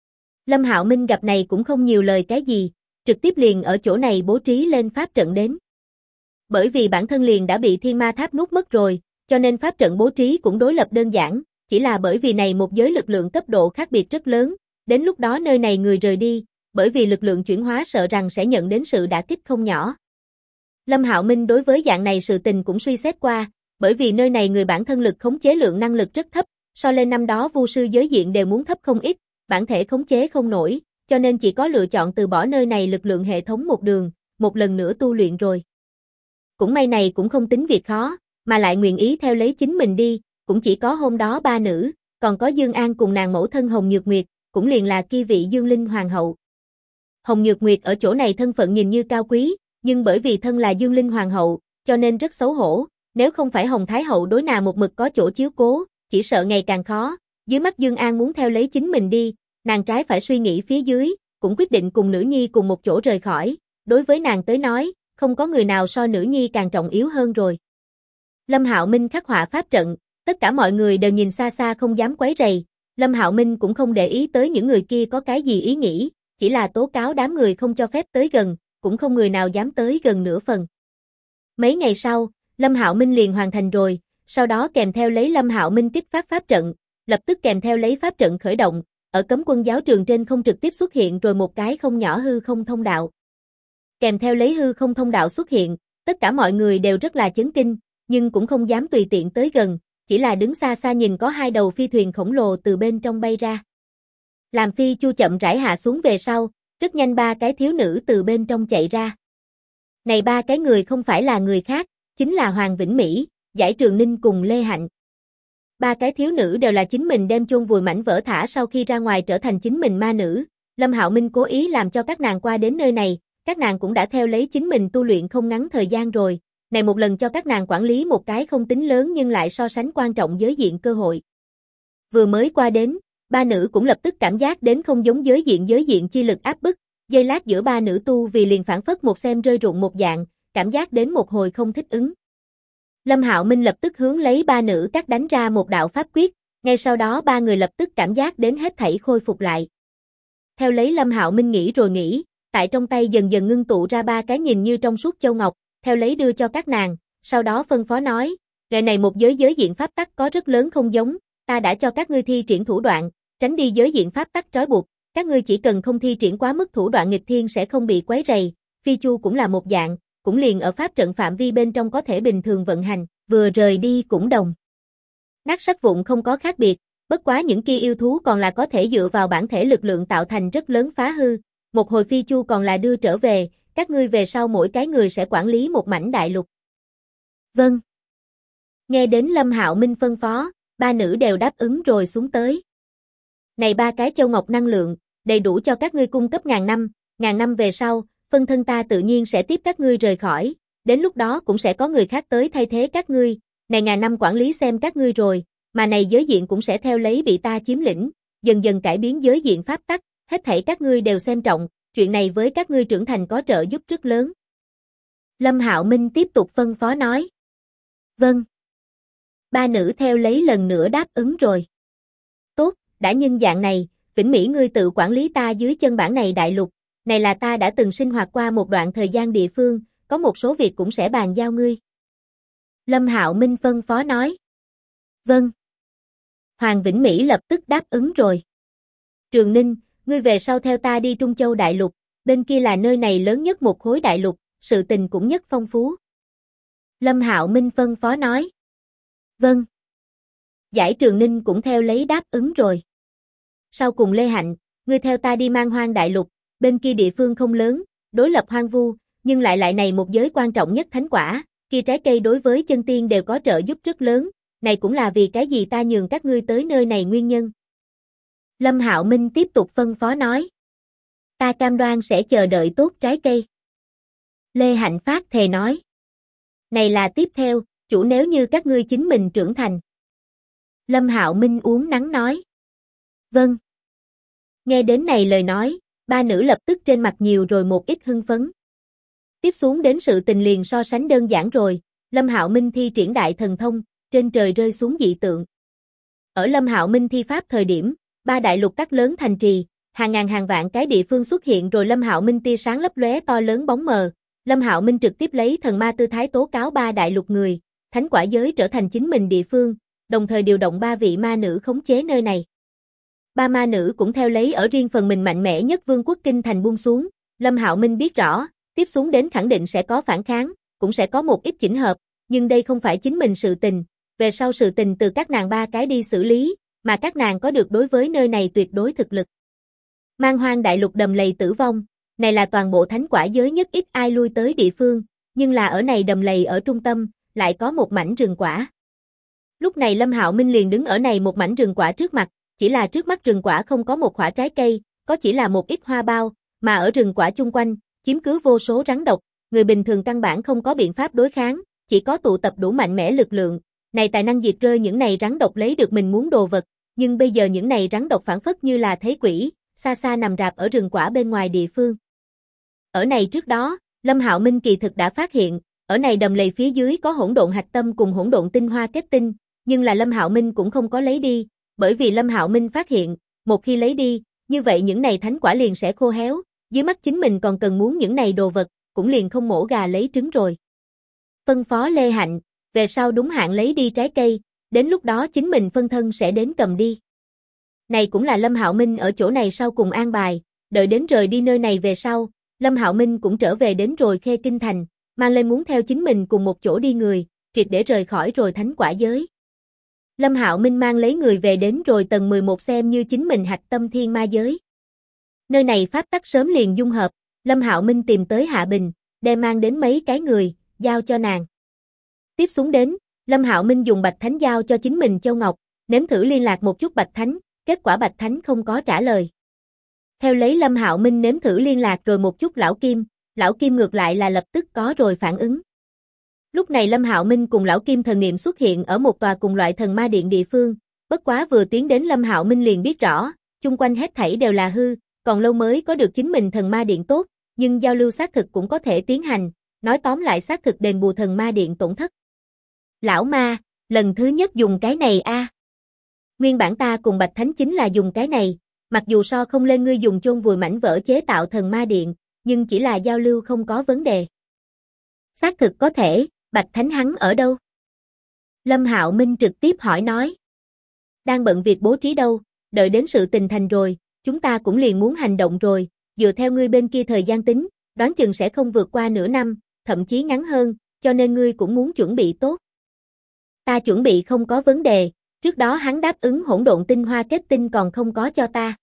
Lâm Hạo Minh gặp này cũng không nhiều lời cái gì, trực tiếp liền ở chỗ này bố trí lên pháp trận đến. Bởi vì bản thân liền đã bị thiên ma tháp nuốt mất rồi, cho nên pháp trận bố trí cũng đối lập đơn giản, chỉ là bởi vì này một giới lực lượng cấp độ khác biệt rất lớn, đến lúc đó nơi này người rời đi, bởi vì lực lượng chuyển hóa sợ rằng sẽ nhận đến sự đả kích không nhỏ. Lâm Hạo Minh đối với dạng này sự tình cũng suy xét qua, bởi vì nơi này người bản thân lực khống chế lượng năng lực rất thấp, so lên năm đó vu sư giới diện đều muốn thấp không ít, bản thể khống chế không nổi, cho nên chỉ có lựa chọn từ bỏ nơi này lực lượng hệ thống một đường, một lần nữa tu luyện rồi. Cũng may này cũng không tính việc khó, mà lại nguyện ý theo lấy chính mình đi, cũng chỉ có hôm đó ba nữ, còn có Dương An cùng nàng mẫu thân Hồng Nhược Nguyệt, cũng liền là kia vị Dương Linh Hoàng hậu. Hồng Nhược Nguyệt ở chỗ này thân phận nhìn như cao quý, nhưng bởi vì thân là Dương Linh Hoàng hậu, cho nên rất xấu hổ, nếu không phải Hồng Thái hậu đối nàng một mực có chỗ chiếu cố, chỉ sợ ngày càng khó, dưới mắt Dương An muốn theo lấy chính mình đi, nàng trái phải suy nghĩ phía dưới, cũng quyết định cùng nữ nhi cùng một chỗ rời khỏi, đối với nàng tới nói, không có người nào so nữ nhi càng trọng yếu hơn rồi. Lâm Hạo Minh khắc họa pháp trận, tất cả mọi người đều nhìn xa xa không dám quấy rầy, Lâm Hạo Minh cũng không để ý tới những người kia có cái gì ý nghĩ, chỉ là tố cáo đám người không cho phép tới gần, cũng không người nào dám tới gần nửa phần. Mấy ngày sau, Lâm Hạo Minh liền hoàn thành rồi, sau đó kèm theo lấy Lâm Hạo Minh kích phát pháp trận, lập tức kèm theo lấy pháp trận khởi động, ở cấm quân giáo trường trên không trực tiếp xuất hiện rồi một cái không nhỏ hư không thông đạo. Kèm theo lấy hư không thông đạo xuất hiện, tất cả mọi người đều rất là chấn kinh, nhưng cũng không dám tùy tiện tới gần, chỉ là đứng xa xa nhìn có hai đầu phi thuyền khổng lồ từ bên trong bay ra. Làm phi chu chậm rãi hạ xuống về sau, rất nhanh ba cái thiếu nữ từ bên trong chạy ra. Này ba cái người không phải là người khác, chính là Hoàng Vĩnh Mỹ, Giải Trường Ninh cùng Lê Hạnh. Ba cái thiếu nữ đều là chính mình đem chôn vùi mảnh vỡ thả sau khi ra ngoài trở thành chính mình ma nữ. Lâm Hạo Minh cố ý làm cho các nàng qua đến nơi này, các nàng cũng đã theo lấy chính mình tu luyện không ngắn thời gian rồi. Này một lần cho các nàng quản lý một cái không tính lớn nhưng lại so sánh quan trọng giới diện cơ hội. Vừa mới qua đến, ba nữ cũng lập tức cảm giác đến không giống giới diện chi lực áp bức, giây lát giữa ba nữ tu vì liền phản phất một xem rơi rụng một dạng, cảm giác đến một hồi không thích ứng. Lâm Hạo Minh lập tức hướng lấy ba nữ cắt đánh ra một đạo pháp quyết, ngay sau đó ba người lập tức cảm giác đến hết thảy khôi phục lại. Theo lấy Lâm Hạo Minh nghĩ rồi nghĩ, tại trong tay dần dần ngưng tụ ra ba cái nhìn như trong suốt châu ngọc, theo lấy đưa cho các nàng, sau đó phân phó nói, ngày này một giới diện pháp tắc có rất lớn không giống, ta đã cho các ngươi thi triển thủ đoạn, tránh đi giới diện pháp tắc trói buộc, các ngươi chỉ cần không thi triển quá mức thủ đoạn nghịch thiên sẽ không bị quấy rầy, phi chu cũng là một dạng, cũng liền ở pháp trận phạm vi bên trong có thể bình thường vận hành, vừa rời đi cũng đồng. Nát sắt vụn không có khác biệt, bất quá những kia yêu thú còn là có thể dựa vào bản thể lực lượng tạo thành rất lớn phá hư, một hồi phi chu còn là đưa trở về, các ngươi về sau mỗi cái người sẽ quản lý một mảnh đại lục. Vâng. Nghe đến Lâm Hạo Minh phân phó, ba nữ đều đáp ứng rồi xuống tới. Này ba cái châu ngọc năng lượng, đầy đủ cho các ngươi cung cấp ngàn năm về sau, phân thân ta tự nhiên sẽ tiếp các ngươi rời khỏi, đến lúc đó cũng sẽ có người khác tới thay thế các ngươi, này ngàn năm quản lý xem các ngươi rồi, mà này giới diện cũng sẽ theo lấy bị ta chiếm lĩnh, dần dần cải biến giới diện pháp tắc, hết thảy các ngươi đều xem trọng, chuyện này với các ngươi trưởng thành có trợ giúp rất lớn. Lâm Hạo Minh tiếp tục phân phó nói. Vâng. Ba nữ theo lấy lần nữa đáp ứng rồi. Tốt, đã nhân dạng này, Vĩnh Mỹ ngươi tự quản lý ta dưới chân bản này đại lục, này là ta đã từng sinh hoạt qua một đoạn thời gian địa phương, có một số việc cũng sẽ bàn giao ngươi. Lâm Hạo Minh phân phó nói. Vâng. Hoàng Vĩnh Mỹ lập tức đáp ứng rồi. Trường Ninh, ngươi về sau theo ta đi Trung Châu đại lục, bên kia là nơi này lớn nhất một khối đại lục, sự tình cũng nhất phong phú. Lâm Hạo Minh phân phó nói. Vâng. Giải Trường Ninh cũng theo lấy đáp ứng rồi. Sau cùng Lê Hạnh, ngươi theo ta đi Man Hoang đại lục, bên kia địa phương không lớn, đối lập hoang vu, nhưng lại này một giới quan trọng nhất thánh quả, kia trái cây đối với chân tiên đều có trợ giúp rất lớn, này cũng là vì cái gì ta nhường các ngươi tới nơi này nguyên nhân. Lâm Hạo Minh tiếp tục phân phó nói. Ta cam đoan sẽ chờ đợi tốt trái cây. Lê Hạnh phát thề nói. Này là tiếp theo, chủ nếu như các ngươi chính mình trưởng thành. Lâm Hạo Minh uống nắng nói. Vâng. Nghe đến này lời nói, ba nữ lập tức trên mặt nhiều rồi một ít hưng phấn. Tiếp xuống đến sự tình liền so sánh đơn giản rồi, Lâm Hạo Minh thi triển đại thần thông, trên trời rơi xuống dị tượng. Ở Lâm Hạo Minh thi pháp thời điểm, ba đại lục các lớn thành trì, hàng ngàn hàng vạn cái địa phương xuất hiện rồi Lâm Hạo Minh tia sáng lấp lóe to lớn bóng mờ, Lâm Hạo Minh trực tiếp lấy thần ma tư thái tố cáo ba đại lục người, thánh quả giới trở thành chính mình địa phương, đồng thời điều động ba vị ma nữ khống chế nơi này. Ba ma nữ cũng theo lấy ở riêng phần mình mạnh mẽ nhất vương quốc kinh thành buông xuống, Lâm Hạo Minh biết rõ, tiếp xuống đến khẳng định sẽ có phản kháng, cũng sẽ có một ít chỉnh hợp, nhưng đây không phải chính mình sự tình, về sau sự tình từ các nàng ba cái đi xử lý, mà các nàng có được đối với nơi này tuyệt đối thực lực. Man Hoang đại lục đầm lầy tử vong, này là toàn bộ thánh quả giới nhất ít ai lui tới địa phương, nhưng là ở này đầm lầy ở trung tâm, lại có một mảnh rừng quả. Lúc này Lâm Hạo Minh liền đứng ở này một mảnh rừng quả trước mặt, chỉ là trước mắt rừng quả không có một quả trái cây, có chỉ là một ít hoa bao, mà ở rừng quả chung quanh, chiếm cứ vô số rắn độc, người bình thường căn bản không có biện pháp đối kháng, chỉ có tụ tập đủ mạnh mẽ lực lượng, này tài năng diệt rơi những này rắn độc lấy được mình muốn đồ vật, nhưng bây giờ những này rắn độc phản phất như là thấy quỷ, xa xa nằm rạp ở rừng quả bên ngoài địa phương. Ở này trước đó, Lâm Hạo Minh kỳ thực đã phát hiện, ở này đầm lầy phía dưới có hỗn độn hạch tâm cùng hỗn độn tinh hoa kết tinh, nhưng là Lâm Hạo Minh cũng không có lấy đi, bởi vì Lâm Hạo Minh phát hiện, một khi lấy đi, như vậy những này thánh quả liền sẽ khô héo, dưới mắt chính mình còn cần muốn những này đồ vật, cũng liền không mổ gà lấy trứng rồi. Phân phó Lê Hạnh, về sau đúng hạn lấy đi trái cây, đến lúc đó chính mình phân thân sẽ đến cầm đi. Này cũng là Lâm Hạo Minh ở chỗ này sau cùng an bài, đợi đến rời đi nơi này về sau, Lâm Hạo Minh cũng trở về đến rồi Khê Kinh Thành, mang lên muốn theo chính mình cùng một chỗ đi người, triệt để rời khỏi rồi thánh quả giới. Lâm Hạo Minh mang lấy người về đến rồi tầng 11 xem như chính mình hạch tâm thiên ma giới. Nơi này pháp tắc sớm liền dung hợp, Lâm Hạo Minh tìm tới Hạ Bình, đem mang đến mấy cái người, giao cho nàng. Tiếp xuống đến, Lâm Hạo Minh dùng Bạch Thánh giao cho chính mình Châu Ngọc, nếm thử liên lạc một chút Bạch Thánh, kết quả Bạch Thánh không có trả lời. Theo lấy Lâm Hạo Minh nếm thử liên lạc rồi một chút Lão Kim ngược lại là lập tức có rồi phản ứng. Lúc này Lâm Hạo Minh cùng Lão Kim thần niệm xuất hiện ở một tòa cùng loại thần ma điện địa phương, bất quá vừa tiến đến Lâm Hạo Minh liền biết rõ, chung quanh hết thảy đều là hư, còn lâu mới có được chính mình thần ma điện tốt, nhưng giao lưu xác thực cũng có thể tiến hành, nói tóm lại xác thực đền bù thần ma điện tổn thất. Lão ma, lần thứ nhất dùng cái này a. Nguyên bản ta cùng Bạch Thánh chính là dùng cái này, mặc dù so không lên ngươi dùng chôn vùi mảnh vỡ chế tạo thần ma điện, nhưng chỉ là giao lưu không có vấn đề. Xác thực có thể, Bạch Thánh hắn ở đâu? Lâm Hạo Minh trực tiếp hỏi nói. Đang bận việc bố trí đâu, đợi đến sự tình thành rồi, chúng ta cũng liền muốn hành động rồi, dựa theo ngươi bên kia thời gian tính, đoán chừng sẽ không vượt qua nửa năm, thậm chí ngắn hơn, cho nên ngươi cũng muốn chuẩn bị tốt. Ta chuẩn bị không có vấn đề, trước đó hắn đáp ứng hỗn độn tinh hoa kết tinh còn không có cho ta.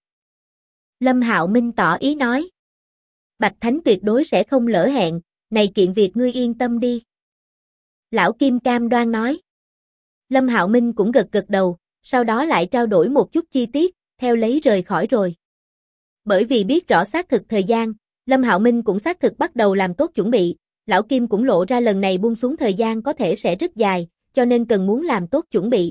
Lâm Hạo Minh tỏ ý nói. Bạch Thánh tuyệt đối sẽ không lỡ hẹn, này kiện việc ngươi yên tâm đi. Lão Kim cam đoan nói. Lâm Hạo Minh cũng gật gật đầu, sau đó lại trao đổi một chút chi tiết, theo lấy rời khỏi rồi. Bởi vì biết rõ xác thực thời gian, Lâm Hạo Minh cũng xác thực bắt đầu làm tốt chuẩn bị, Lão Kim cũng lộ ra lần này buông xuống thời gian có thể sẽ rất dài, cho nên cần muốn làm tốt chuẩn bị.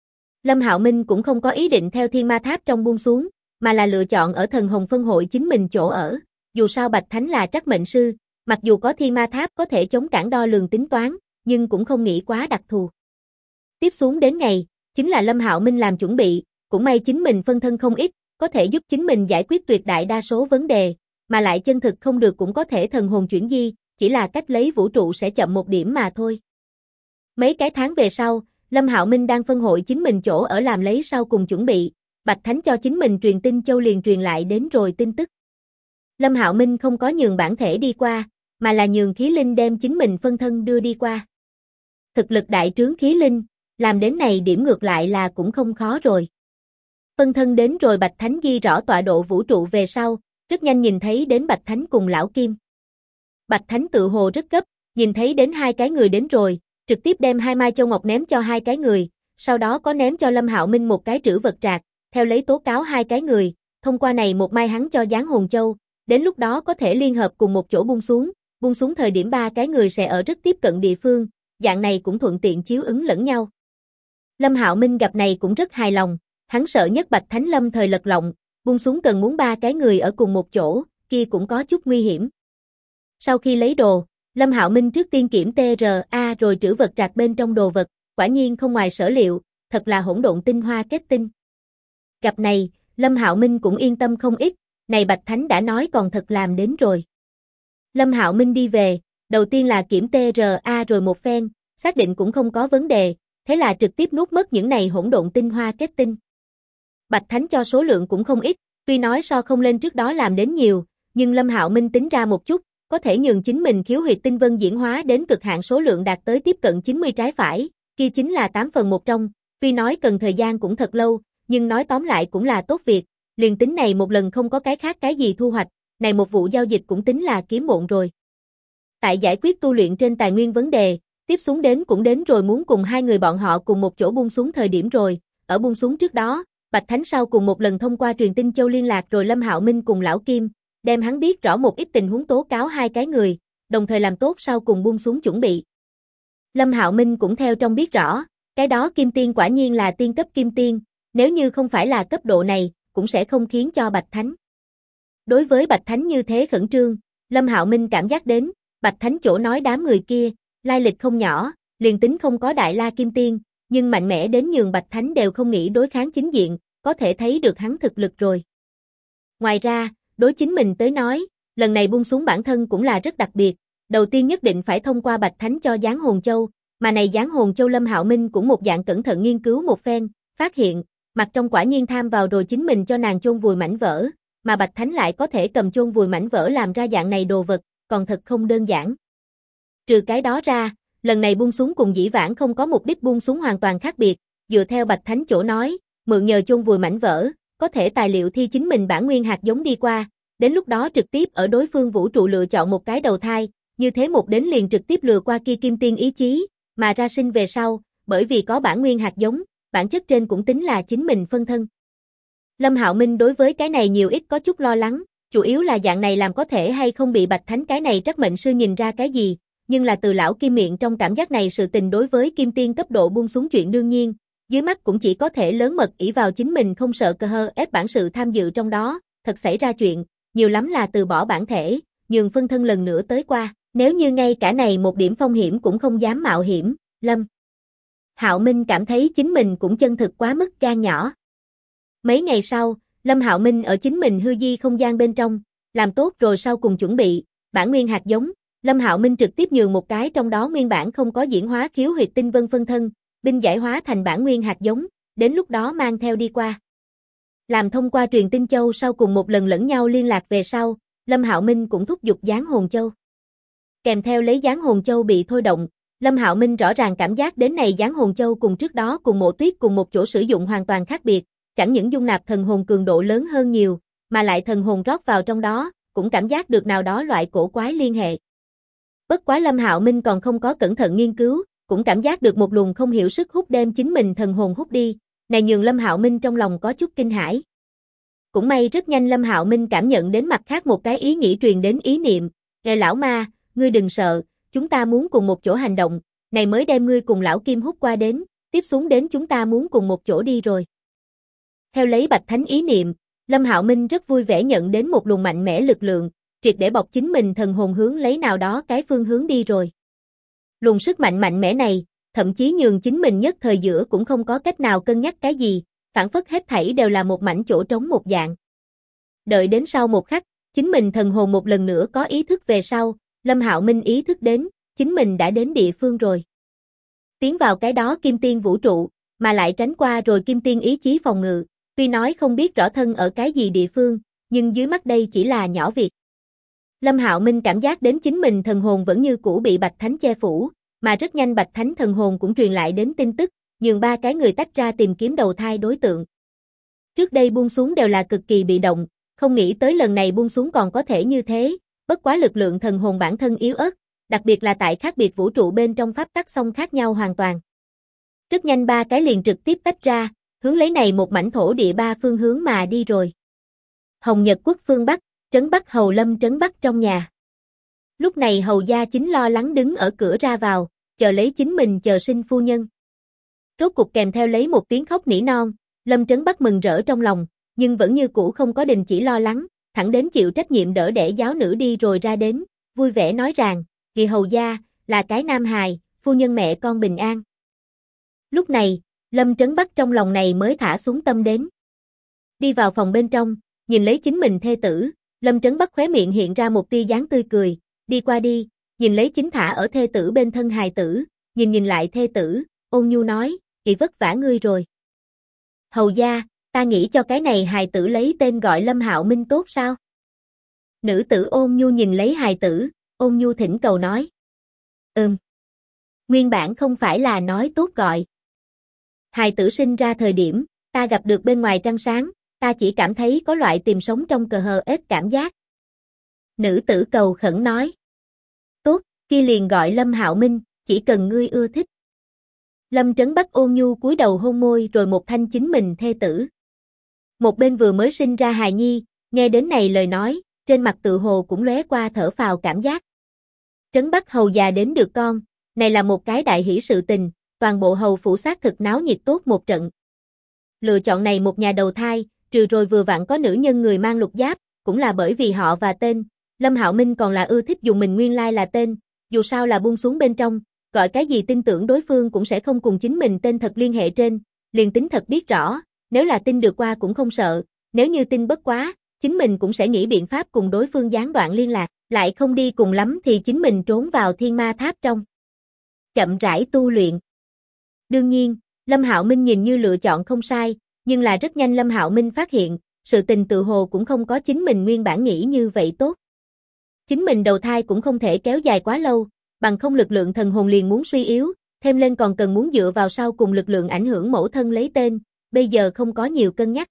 Lâm Hạo Minh cũng không có ý định theo Thiên Ma Tháp trong buông xuống, mà là lựa chọn ở Thần Hồng Phân Hội chính mình chỗ ở, dù sao Bạch Thánh là trắc mệnh sư, mặc dù có Thiên Ma Tháp có thể chống cản đo lường tính toán, nhưng cũng không nghĩ quá đặc thù. Tiếp xuống đến ngày, chính là Lâm Hạo Minh làm chuẩn bị, cũng may chính mình phân thân không ít, có thể giúp chính mình giải quyết tuyệt đại đa số vấn đề, mà lại chân thực không được cũng có thể thần hồn chuyển di, chỉ là cách lấy vũ trụ sẽ chậm một điểm mà thôi. Mấy cái tháng về sau, Lâm Hạo Minh đang phân hội chính mình chỗ ở làm lấy sau cùng chuẩn bị, Bạch Thánh cho chính mình truyền tin châu liền truyền lại đến rồi tin tức. Lâm Hạo Minh không có nhường bản thể đi qua, mà là nhường khí linh đem chính mình phân thân đưa đi qua. Thực lực đại trướng khí linh, làm đến này điểm ngược lại là cũng không khó rồi. Phân thân đến rồi Bạch Thánh ghi rõ tọa độ vũ trụ về sau, rất nhanh nhìn thấy đến Bạch Thánh cùng Lão Kim. Bạch Thánh tự hồ rất gấp, nhìn thấy đến hai cái người đến rồi, trực tiếp đem 2 mai châu ngọc ném cho hai cái người, sau đó có ném cho Lâm Hạo Minh một cái trữ vật trạc, theo lấy tố cáo hai cái người, thông qua này một mai hắn cho giáng hồn châu, đến lúc đó có thể liên hợp cùng một chỗ buông xuống thời điểm 3 cái người sẽ ở rất tiếp cận địa phương, dạng này cũng thuận tiện chiếu ứng lẫn nhau. Lâm Hạo Minh gặp này cũng rất hài lòng, hắn sợ nhất Bạch Thánh lâm thời lật lọng, buông xuống cần muốn 3 cái người ở cùng một chỗ, kia cũng có chút nguy hiểm. Sau khi lấy đồ, Lâm Hạo Minh trước tiên kiểm TRA rồi trữ vật trạc bên trong đồ vật, quả nhiên không ngoài sở liệu, thật là hỗn độn tinh hoa kết tinh. Gặp này, Lâm Hạo Minh cũng yên tâm không ít, này Bạch Thánh đã nói còn thật làm đến rồi. Lâm Hạo Minh đi về, đầu tiên là kiểm TRA rồi một phen, xác định cũng không có vấn đề, thế là trực tiếp nuốt mất những này hỗn độn tinh hoa kết tinh. Bạch Thánh cho số lượng cũng không ít, tuy nói so không lên trước đó làm đến nhiều, nhưng Lâm Hạo Minh tính ra một chút, có thể nhường chính mình khiếu huyệt tinh vân diễn hóa đến cực hạn số lượng đạt tới tiếp cận 90 trái phải, kia chính là 8 phần 1 trong, tuy nói cần thời gian cũng thật lâu, nhưng nói tóm lại cũng là tốt việc, liền tính này một lần không có cái khác cái gì thu hoạch, này một vụ giao dịch cũng tính là kiếm bộn rồi. Tại giải quyết tu luyện trên tài nguyên vấn đề, tiếp xuống đến cũng đến rồi muốn cùng hai người bọn họ cùng một chỗ buông xuống thời điểm rồi, ở buông xuống trước đó, Bạch Thánh sau cùng một lần thông qua truyền tin châu liên lạc rồi Lâm Hạo Minh cùng Lão Kim, đem hắn biết rõ một ít tình huống tố cáo hai cái người, đồng thời làm tốt sau cùng buông xuống chuẩn bị. Lâm Hạo Minh cũng theo trong biết rõ, cái đó kim tiên quả nhiên là tiên cấp kim tiên, nếu như không phải là cấp độ này, cũng sẽ không khiến cho Bạch Thánh. Đối với Bạch Thánh như thế khẩn trương, Lâm Hạo Minh cảm giác đến, Bạch Thánh chỗ nói đám người kia, lai lịch không nhỏ, liền tính không có đại la kim tiên, nhưng mạnh mẽ đến nhường Bạch Thánh đều không nghĩ đối kháng chính diện, có thể thấy được hắn thực lực rồi. Ngoài ra, đối chính mình tới nói, lần này buông xuống bản thân cũng là rất đặc biệt, đầu tiên nhất định phải thông qua Bạch Thánh cho giáng hồn châu, mà này giáng hồn châu Lâm Hạo Minh cũng một dạng cẩn thận nghiên cứu một phen, phát hiện, mặt trong quả nhiên tham vào rồi chính mình cho nàng chôn vùi mảnh vỡ, mà Bạch Thánh lại có thể cầm chôn vùi mảnh vỡ làm ra dạng này đồ vật, còn thật không đơn giản. Trừ cái đó ra, lần này buông xuống cùng dĩ vãng không có mục đích buông xuống hoàn toàn khác biệt, dựa theo Bạch Thánh chỗ nói, mượn nhờ chôn vùi mảnh vỡ, có thể tài liệu thi chính mình bản nguyên hạt giống đi qua, đến lúc đó trực tiếp ở đối phương vũ trụ lựa chọn một cái đầu thai, như thế một đến liền trực tiếp lừa qua kia kim tiên ý chí, mà ra sinh về sau, bởi vì có bản nguyên hạt giống, bản chất trên cũng tính là chính mình phân thân. Lâm Hạo Minh đối với cái này nhiều ít có chút lo lắng, chủ yếu là dạng này làm có thể hay không bị Bạch Thánh cái này trắc mệnh sư nhìn ra cái gì, nhưng là từ lão Kim miệng trong cảm giác này sự tình đối với kim tiên cấp độ buông xuống chuyện đương nhiên, dưới mắt cũng chỉ có thể lớn mật ỷ vào chính mình không sợ cơ hơ ép bản sự tham dự trong đó, thật xảy ra chuyện, nhiều lắm là từ bỏ bản thể, nhường phân thân lần nữa tới qua, nếu như ngay cả này một điểm phong hiểm cũng không dám mạo hiểm, Lâm Hạo Minh cảm thấy chính mình cũng chân thực quá mức gan nhỏ. Mấy ngày sau, Lâm Hạo Minh ở chính mình hư di không gian bên trong, làm tốt rồi sau cùng chuẩn bị, bản nguyên hạt giống, Lâm Hạo Minh trực tiếp nhường một cái trong đó nguyên bản không có diễn hóa khiếu huyệt tinh vân phân thân, binh giải hóa thành bản nguyên hạt giống, đến lúc đó mang theo đi qua. Làm thông qua truyền tin châu sau cùng một lần lẫn nhau liên lạc về sau, Lâm Hạo Minh cũng thúc giục giáng hồn châu. Kèm theo lấy Giáng Hồn Châu bị thôi động, Lâm Hạo Minh rõ ràng cảm giác đến này Giáng Hồn Châu cùng trước đó cùng Mộ Tuyết cùng một chỗ sử dụng hoàn toàn khác biệt, chẳng những dung nạp thần hồn cường độ lớn hơn nhiều, mà lại thần hồn rót vào trong đó, cũng cảm giác được nào đó loại cổ quái liên hệ. Bất quá Lâm Hạo Minh còn không có cẩn thận nghiên cứu, cũng cảm giác được một luồng không hiểu sức hút đem chính mình thần hồn hút đi, này nhường Lâm Hạo Minh trong lòng có chút kinh hãi. Cũng may rất nhanh Lâm Hạo Minh cảm nhận đến mặt khác một cái ý nghĩ truyền đến ý niệm, "Nghe lão ma, ngươi đừng sợ, chúng ta muốn cùng một chỗ hành động, này mới đem ngươi cùng lão Kim hút qua đến, tiếp xuống đến chúng ta muốn cùng một chỗ đi rồi." Theo lấy Bạch Thánh ý niệm, Lâm Hạo Minh rất vui vẻ nhận đến một luồng mạnh mẽ lực lượng, triệt để bọc chính mình thần hồn hướng lấy nào đó cái phương hướng đi rồi. Luồng sức mạnh mạnh mẽ này, thậm chí nhường chính mình nhất thời giữa cũng không có cách nào cân nhắc cái gì, phản phất hết thảy đều là một mảnh chỗ trống một dạng. Đợi đến sau một khắc, chính mình thần hồn một lần nữa có ý thức về sau, Lâm Hạo Minh ý thức đến, chính mình đã đến địa phương rồi. Tiến vào cái đó Kim Tiên vũ trụ, mà lại tránh qua rồi Kim Tiên ý chí phòng ngự, tuy nói không biết rõ thân ở cái gì địa phương, nhưng dưới mắt đây chỉ là nhỏ việc. Lâm Hạo Minh cảm giác đến chính mình thần hồn vẫn như cũ bị Bạch Thánh che phủ, mà rất nhanh Bạch Thánh thần hồn cũng truyền lại đến tin tức, nhường ba cái người tách ra tìm kiếm đầu thai đối tượng. Trước đây buông xuống đều là cực kỳ bị động, không nghĩ tới lần này buông xuống còn có thể như thế, bất quá lực lượng thần hồn bản thân yếu ớt, đặc biệt là tại khác biệt vũ trụ bên trong pháp tắc song khác nhau hoàn toàn. Rất nhanh ba cái liền trực tiếp tách ra, hướng lấy này một mảnh thổ địa ba phương hướng mà đi rồi. Hồng Nhật quốc phương Bắc, trấn Bắc Hầu Lâm trấn Bắc trong nhà. Lúc này Hầu gia chính lo lắng đứng ở cửa ra vào, chờ lấy chính mình chờ sinh phu nhân. Rốt cục kèm theo lấy một tiếng khóc nỉ non, Lâm trấn Bắc mừng rỡ trong lòng, nhưng vẫn như cũ không có đình chỉ lo lắng, thẳng đến chịu trách nhiệm đỡ đẻ giáo nữ đi rồi ra đến, vui vẻ nói rằng, "Vì Hầu gia, là cái nam hài, phu nhân mẹ con bình an." Lúc này, Lâm trấn Bắc trong lòng này mới thả xuống tâm đến. Đi vào phòng bên trong, nhìn lấy chính mình thê tử, Lâm trấn Bắc khóe miệng hiện ra một tia dáng tươi cười, đi qua đi, nhìn lấy chính thả ở thê tử bên thân hài tử, nhìn lại thê tử, ôn nhu nói, "Ị vất vả ngươi rồi." "Hầu gia, ta nghĩ cho cái này hài tử lấy tên gọi Lâm Hạo Minh tốt sao?" Nữ tử ôn nhu nhìn lấy hài tử, ôn nhu thỉnh cầu nói. Nguyên bản không phải là nói tốt gọi. Hài tử sinh ra thời điểm, ta gặp được bên ngoài trăng sáng, ta chỉ cảm thấy có loại tìm sống trong cờ hờ ếch cảm giác." Nữ tử cầu khẩn nói. "Tốt, kia liền gọi Lâm Hạo Minh, chỉ cần ngươi ưa thích." Lâm trấn Bắc ôn nhu cúi đầu hôn môi rồi một thanh chính mình thê tử. Một bên vừa mới sinh ra hài nhi, nghe đến này lời nói, trên mặt tự hồ cũng lóe qua thở phào cảm giác. Trấn Bắc Hầu già đến được con, này là một cái đại hỷ sự tình, toàn bộ hầu phủ xác thực náo nhiệt tốt một trận. Lựa chọn này một nhà đầu thai, trừ rồi vừa vặn có nữ nhân người mang lục giáp, cũng là bởi vì họ và tên, Lâm Hạo Minh còn là ưa thích dùng mình nguyên lai là tên, dù sao là buông xuống bên trong, gọi cái gì tin tưởng đối phương cũng sẽ không cùng chính mình tên thật liên hệ trên, liền tính thật biết rõ, nếu là tin được qua cũng không sợ, nếu như tin bất quá, chính mình cũng sẽ nghĩ biện pháp cùng đối phương gián đoạn liên lạc, lại không đi cùng lắm thì chính mình trốn vào thiên ma tháp trong. Chậm rãi tu luyện. Đương nhiên, Lâm Hạo Minh nhìn như lựa chọn không sai, nhưng là rất nhanh Lâm Hạo Minh phát hiện, sự tình tự hồ cũng không có chính mình nguyên bản nghĩ như vậy tốt. Chính mình đầu thai cũng không thể kéo dài quá lâu, bằng không lực lượng thần hồn liền muốn suy yếu, thêm lên còn cần muốn dựa vào sau cùng lực lượng ảnh hưởng mẫu thân lấy tên, bây giờ không có nhiều cân nhắc.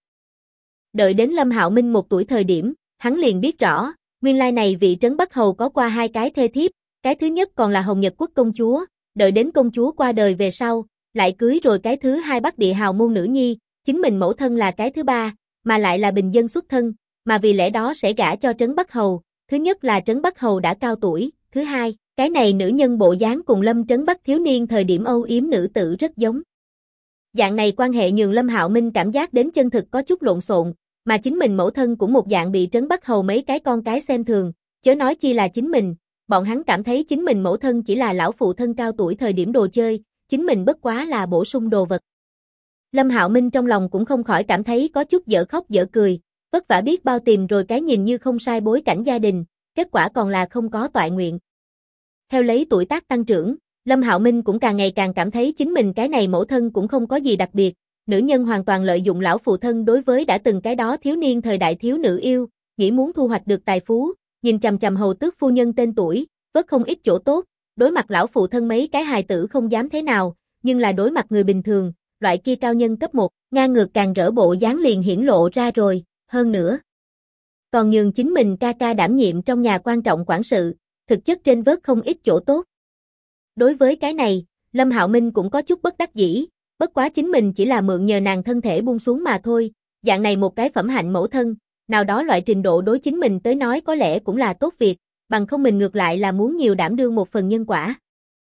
Đợi đến Lâm Hạo Minh 1 tuổi thời điểm, hắn liền biết rõ, nguyên lai này vị Trấn Bắc Hầu có qua 2 cái thê thiếp, cái thứ nhất còn là Hồng Nhật quốc công chúa, đợi đến công chúa qua đời về sau, lại cưới rồi cái thứ 2 Bắc Địa hào môn nữ nhi, chính mình mẫu thân là cái thứ 3, mà lại là bình dân xuất thân, mà vì lẽ đó sẽ gả cho Trấn Bắc Hầu, thứ nhất là Trấn Bắc Hầu đã cao tuổi, thứ hai, cái này nữ nhân bộ dáng cùng Lâm Trấn Bắc thiếu niên thời điểm âu yếm nữ tử rất giống. Dạng này quan hệ nhường Lâm Hạo Minh cảm giác đến chân thực có chút lộn xộn, mà chính mình mẫu thân cũng một dạng bị Trấn Bắc Hầu mấy cái con cái xem thường, chớ nói chi là chính mình, bọn hắn cảm thấy chính mình mẫu thân chỉ là lão phụ thân cao tuổi thời điểm đồ chơi, chính mình bất quá là bổ sung đồ vật. Lâm Hạo Minh trong lòng cũng không khỏi cảm thấy có chút dở khóc dở cười, vất vả biết bao tìm rồi cái nhìn như không sai bối cảnh gia đình, kết quả còn là không có toại nguyện. Theo lấy tuổi tác tăng trưởng, Lâm Hạo Minh cũng càng ngày càng cảm thấy chính mình cái này mẫu thân cũng không có gì đặc biệt, nữ nhân hoàn toàn lợi dụng lão phụ thân đối với đã từng cái đó thiếu niên thời đại thiếu nữ yêu, nghĩ muốn thu hoạch được tài phú, nhìn chằm chằm hầu tước phu nhân tên tuổi, vớt không ít chỗ tốt, đối mặt lão phụ thân mấy cái hài tử không dám thế nào, nhưng là đối mặt người bình thường, loại kia cao nhân cấp 1, ngang ngược càng rỡ bộ dáng liền hiển lộ ra rồi, hơn nữa. Còn nhường chính mình ca ca đảm nhiệm trong nhà quan trọng quản sự, thực chất trên vớt không ít chỗ tốt. Đối với cái này, Lâm Hạo Minh cũng có chút bất đắc dĩ, bất quá chính mình chỉ là mượn nhờ nàng thân thể buông xuống mà thôi, dạng này một cái phẩm hạnh mẫu thân, nào đó loại trình độ đối chính mình tới nói có lẽ cũng là tốt việc, bằng không mình ngược lại là muốn nhiều đảm đương một phần nhân quả.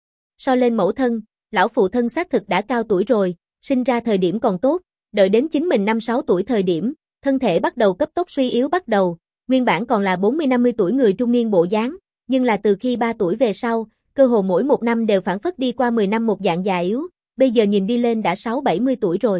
So lên mẫu thân, lão phụ thân xác thực đã cao tuổi rồi, sinh ra thời điểm còn tốt, đợi đến chính mình 5-6 tuổi thời điểm, thân thể bắt đầu cấp tốc suy yếu bắt đầu, nguyên bản còn là 40-50 tuổi người trung niên bộ dáng, nhưng là từ khi 3 tuổi về sau, cơ hồ mỗi một năm đều phản phất đi qua 10 năm một dạng già yếu, bây giờ nhìn đi lên đã 6-70 tuổi rồi.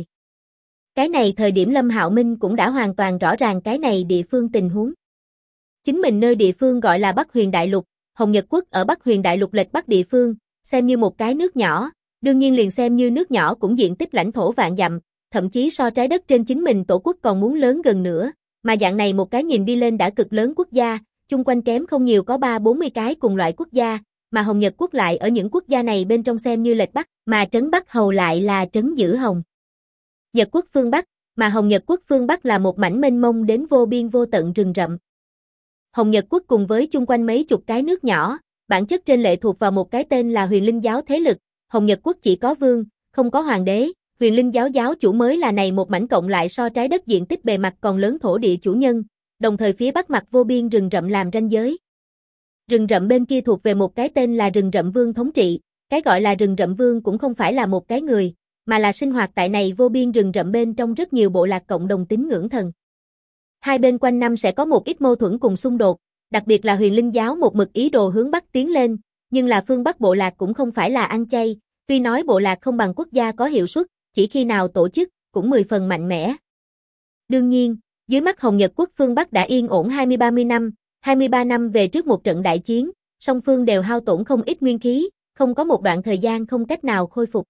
Cái này thời điểm Lâm Hạo Minh cũng đã hoàn toàn rõ ràng cái này địa phương tình huống. Chính mình nơi địa phương gọi là Bắc Huyền Đại Lục, Hồng Nhật Quốc ở Bắc Huyền Đại Lục lệch Bắc địa phương, xem như một cái nước nhỏ, đương nhiên liền xem như nước nhỏ cũng diện tích lãnh thổ vạn dặm, thậm chí so trái đất trên chính mình tổ quốc còn muốn lớn gần nữa, mà dạng này một cái nhìn đi lên đã cực lớn quốc gia, chung quanh kém không nhiều có 3-40 cái cùng loại quốc gia, mà Hồng Nhật Quốc lại ở những quốc gia này bên trong xem như lệch Bắc, mà trấn Bắc Hầu lại là trấn giữ Hồng Nhật Quốc phương Bắc, mà Hồng Nhật Quốc phương Bắc là một mảnh mênh mông đến vô biên vô tận rừng rậm. Hồng Nhật Quốc cùng với chung quanh mấy chục cái nước nhỏ, bản chất trên lệ thuộc vào một cái tên là Huyền Linh giáo thế lực, Hồng Nhật Quốc chỉ có vương, không có hoàng đế, Huyền Linh giáo giáo chủ mới là này một mảnh cộng lại so trái đất diện tích bề mặt còn lớn thổ địa chủ nhân, đồng thời phía bắc mặt vô biên rừng rậm làm ranh giới. Rừng rậm bên kia thuộc về một cái tên là rừng rậm vương thống trị, cái gọi là rừng rậm vương cũng không phải là một cái người, mà là sinh hoạt tại này vô biên rừng rậm bên trong rất nhiều bộ lạc cộng đồng tín ngưỡng thần. Hai bên quanh năm sẽ có một ít mâu thuẫn cùng xung đột, đặc biệt là Huyền Linh giáo một mực ý đồ hướng Bắc tiến lên, nhưng là phương Bắc bộ lạc cũng không phải là ăn chay, tuy nói bộ lạc không bằng quốc gia có hiệu suất, chỉ khi nào tổ chức, cũng 10 phần mạnh mẽ. Đương nhiên, dưới mắt Hồng Nhật Quốc phương Bắc đã yên ổn 20-30 năm, 23 năm về trước một trận đại chiến, song phương đều hao tổn không ít nguyên khí, không có một đoạn thời gian không cách nào khôi phục.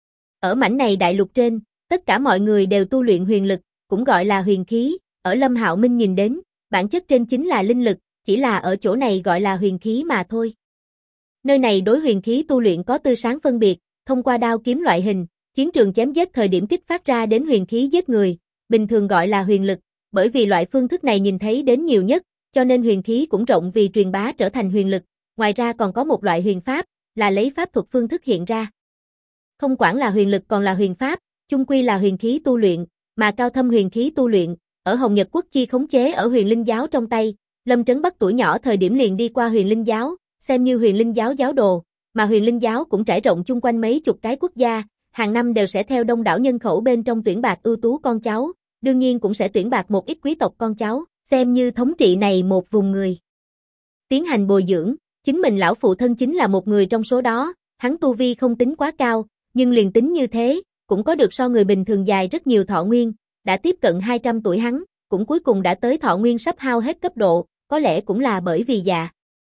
Ở mảnh này đại lục trên, tất cả mọi người đều tu luyện huyền lực, cũng gọi là huyền khí, ở Lâm Hạo Minh nhìn đến, bản chất trên chính là linh lực, chỉ là ở chỗ này gọi là huyền khí mà thôi. Nơi này đối huyền khí tu luyện có tươi sáng phân biệt, thông qua đao kiếm loại hình, chiến trường chém giết thời điểm kích phát ra đến huyền khí giết người, bình thường gọi là huyền lực, bởi vì loại phương thức này nhìn thấy đến nhiều nhất, cho nên huyền khí cũng rộng vì truyền bá trở thành huyền lực, ngoài ra còn có một loại huyền pháp, là lấy pháp thuật phương thức hiện ra. Không quản là huyền lực còn là huyền pháp, chung quy là huyền khí tu luyện, mà cao thâm huyền khí tu luyện, ở Hồng Nhật Quốc chi khống chế ở Huyền Linh giáo trong tay, Lâm Trấn Bắc tuổi nhỏ thời điểm liền đi qua Huyền Linh giáo, xem như Huyền Linh giáo giáo đồ, mà Huyền Linh giáo cũng trải rộng chung quanh mấy chục cái quốc gia, hàng năm đều sẽ theo đông đảo nhân khẩu bên trong tuyển bạt ưu tú con cháu, đương nhiên cũng sẽ tuyển bạt một ít quý tộc con cháu, xem như thống trị này một vùng người. Tiến hành bồi dưỡng, chính mình lão phụ thân chính là một người trong số đó, hắn tu vi không tính quá cao, nhưng liền tính như thế, cũng có được so người bình thường dài rất nhiều thọ nguyên, đã tiếp cận 200 tuổi hắn, cũng cuối cùng đã tới thọ nguyên sắp hao hết cấp độ, có lẽ cũng là bởi vì già.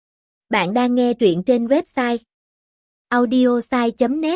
Bạn đang nghe truyện trên website audiosai.net.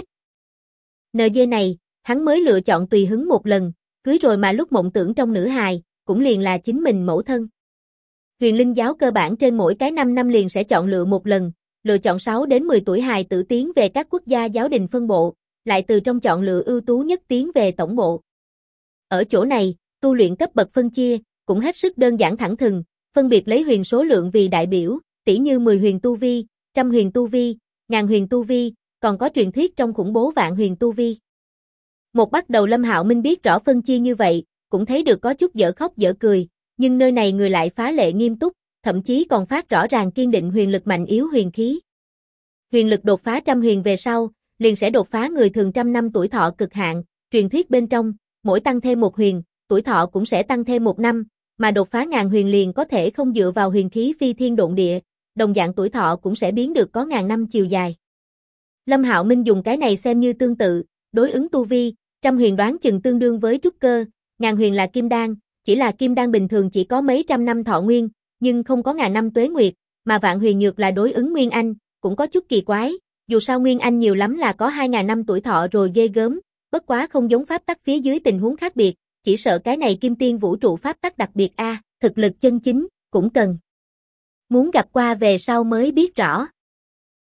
NG này, hắn mới lựa chọn tùy hứng một lần, cưới rồi mà lúc mộng tưởng trong nữ hài, cũng liền là chính mình mẫu thân. Huyền Linh giáo cơ bản trên mỗi cái 5 năm liền sẽ chọn lựa một lần, lựa chọn 6 đến 10 tuổi hài tử tiến về các quốc gia giáo đình phân bộ, lại từ trong chọn lựa ưu tú nhất tiến về tổng bộ. Ở chỗ này, tu luyện cấp bậc phân chia, cũng hết sức đơn giản thẳng thừng, phân biệt lấy huyền số lượng vì đại biểu, tỉ như 10 huyền tu vi, 100 huyền tu vi, 1000 huyền tu vi, còn có truyền thuyết trong khủng bố vạn huyền tu vi. Một bắt đầu Lâm Hạo Minh biết rõ phân chia như vậy, cũng thấy được có chút dở khóc dở cười, nhưng nơi này người lại phá lệ nghiêm túc, thậm chí còn phát rõ ràng kiên định huyền lực mạnh yếu huyền khí. Huyền lực đột phá 100 huyền về sau, liền sẽ đột phá người thường 100 năm tuổi thọ cực hạn, truyền thuyết bên trong, mỗi tăng thêm một huyền, tuổi thọ cũng sẽ tăng thêm 1 năm, mà đột phá 1000 huyền liền có thể không dựa vào huyền khí phi thiên độn địa, đồng dạng tuổi thọ cũng sẽ biến được có 1000 năm chiều dài. Lâm Hạo Minh dùng cái này xem như tương tự, đối ứng tu vi, 100 huyền đoán chừng tương đương với trúc cơ, 1000 huyền là kim đan, chỉ là kim đan bình thường chỉ có mấy trăm năm thọ nguyên, nhưng không có 1000 năm tuế nguyệt, mà vạn huyền nhược là đối ứng nguyên anh, cũng có chút kỳ quái, dù sao nguyên anh nhiều lắm là có 2000 năm tuổi thọ rồi ghê gớm, bất quá không giống pháp tắc phía dưới tình huống khác biệt, chỉ sợ cái này kim tiên vũ trụ pháp tắc đặc biệt thực lực chân chính, cũng cần. Muốn gặp qua về sau mới biết rõ.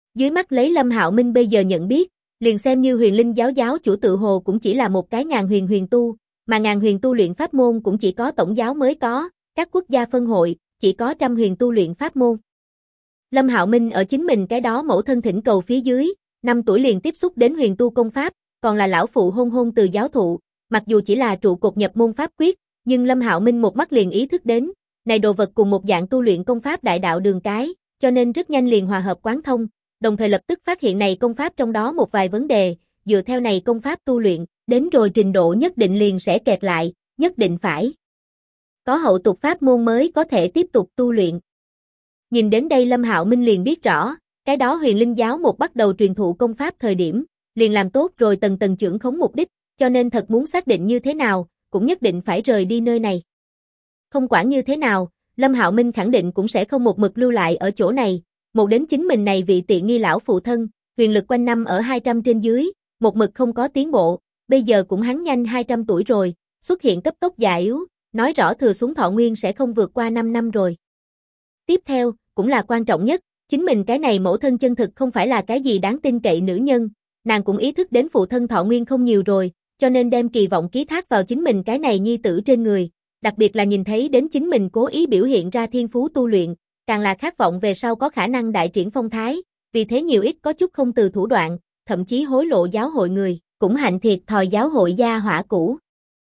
Dưới mắt lấy Lâm Hạo Minh bây giờ nhận biết, liền xem như Huyền Linh giáo giáo chủ tự hồ cũng chỉ là một cái ngàn huyền huyền tu, mà ngàn huyền tu luyện pháp môn cũng chỉ có tổng giáo mới có, các quốc gia phân hội, chỉ có trăm huyền tu luyện pháp môn. Lâm Hạo Minh ở chính mình cái đó mẫu thân thỉnh cầu phía dưới, 5 tuổi liền tiếp xúc đến huyền tu công pháp, còn là lão phụ hôn hôn từ giáo thụ, mặc dù chỉ là trụ cột nhập môn pháp quyết, nhưng Lâm Hạo Minh một mắt liền ý thức đến, này đồ vật cùng một dạng tu luyện công pháp đại đạo đường cái, cho nên rất nhanh liền hòa hợp quán thông, đồng thời lập tức phát hiện này công pháp trong đó một vài vấn đề, dựa theo này công pháp tu luyện, đến rồi trình độ nhất định liền sẽ kẹt lại, nhất định phải có hậu tục pháp môn mới có thể tiếp tục tu luyện. Nhìn đến đây Lâm Hạo Minh liền biết rõ, cái đó Huyền Linh giáo một bắt đầu truyền thụ công pháp thời điểm, liền làm tốt rồi tầng tầng trưởng khống mục đích, cho nên thật muốn xác định như thế nào, cũng nhất định phải rời đi nơi này. Không quản như thế nào, Lâm Hạo Minh khẳng định cũng sẽ không một mực lưu lại ở chỗ này, một đến chính mình này vị tiện nghi lão phụ thân, huyền lực quanh năm ở 200 trên dưới, một mực không có tiến bộ, bây giờ cũng hắn nhanh 200 tuổi rồi, xuất hiện cấp tốc già yếu, nói rõ thừa xuống thọ nguyên sẽ không vượt qua 5 năm rồi. Tiếp theo, cũng là quan trọng nhất, chính mình cái này mẫu thân chân thực không phải là cái gì đáng tin cậy nữ nhân, nàng cũng ý thức đến phụ thân thọ nguyên không nhiều rồi, cho nên đem kỳ vọng ký thác vào chính mình cái này nhi tử trên người, đặc biệt là nhìn thấy đến chính mình cố ý biểu hiện ra thiên phú tu luyện, càng là khát vọng về sau có khả năng đại triển phong thái, vì thế nhiều ít có chút không từ thủ đoạn, thậm chí hối lộ giáo hội người, cũng hạnh thiệt thòi giáo hội gia hỏa cũ.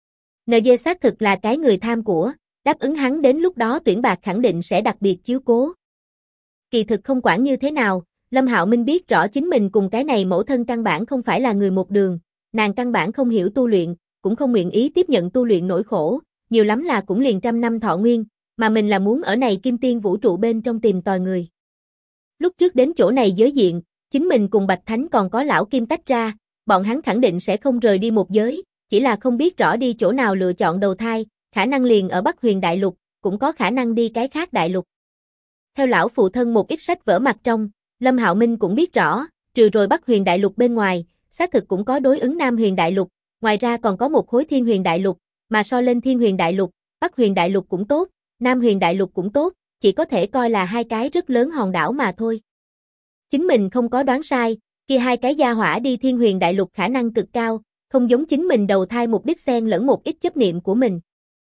NG xác thực là cái người tham của, đáp ứng hắn đến lúc đó tuyển bạc khẳng định sẽ đặc biệt chiếu cố. Kỳ thực không quản như thế nào, Lâm Hạo Minh biết rõ chính mình cùng cái này mẫu thân căn bản không phải là người một đường, nàng căn bản không hiểu tu luyện, cũng không nguyện ý tiếp nhận tu luyện nỗi khổ, nhiều lắm là cũng liền 100 năm thọ nguyên, mà mình là muốn ở này kim tiên vũ trụ bên trong tìm tòi người. Lúc trước đến chỗ này giới diện, chính mình cùng Bạch Thánh còn có lão Kim tách ra, bọn hắn khẳng định sẽ không rời đi một giới, chỉ là không biết rõ đi chỗ nào lựa chọn đầu thai, khả năng liền ở Bắc Huyền Đại Lục, cũng có khả năng đi cái khác đại lục. Theo lão phụ thân một ít sách vở mặt trong, Lâm Hạo Minh cũng biết rõ, trừ rồi Bắc Huyền Đại Lục bên ngoài, xác thực cũng có đối ứng Nam Huyền Đại Lục, ngoài ra còn có một khối Thiên Huyền Đại Lục, mà so lên Thiên Huyền Đại Lục, Bắc Huyền Đại Lục cũng tốt, Nam Huyền Đại Lục cũng tốt, chỉ có thể coi là hai cái rất lớn hòn đảo mà thôi. Chính mình không có đoán sai, kia hai cái gia hỏa đi Thiên Huyền Đại Lục khả năng cực cao, không giống chính mình đầu thai mục đích xen lẫn một ít chấp niệm của mình.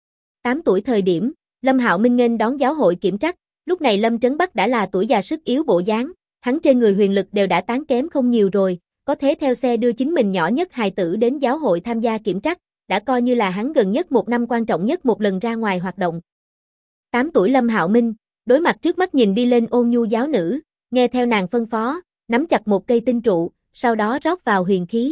8 tuổi thời điểm, Lâm Hạo Minh nghênh đón giáo hội kiểm trắc, lúc này Lâm Trấn Bắc đã là tuổi già sức yếu bộ dáng, hắn trên người huyền lực đều đã tán kém không nhiều rồi, có thế theo xe đưa chính mình nhỏ nhất hài tử đến giáo hội tham gia kiểm trắc, đã coi như là hắn gần nhất một năm quan trọng nhất một lần ra ngoài hoạt động. 8 tuổi Lâm Hạo Minh, đối mặt trước mắt nhìn đi lên ôn nhu giáo nữ, nghe theo nàng phân phó, nắm chặt một cây tinh trụ, sau đó rót vào huyền khí.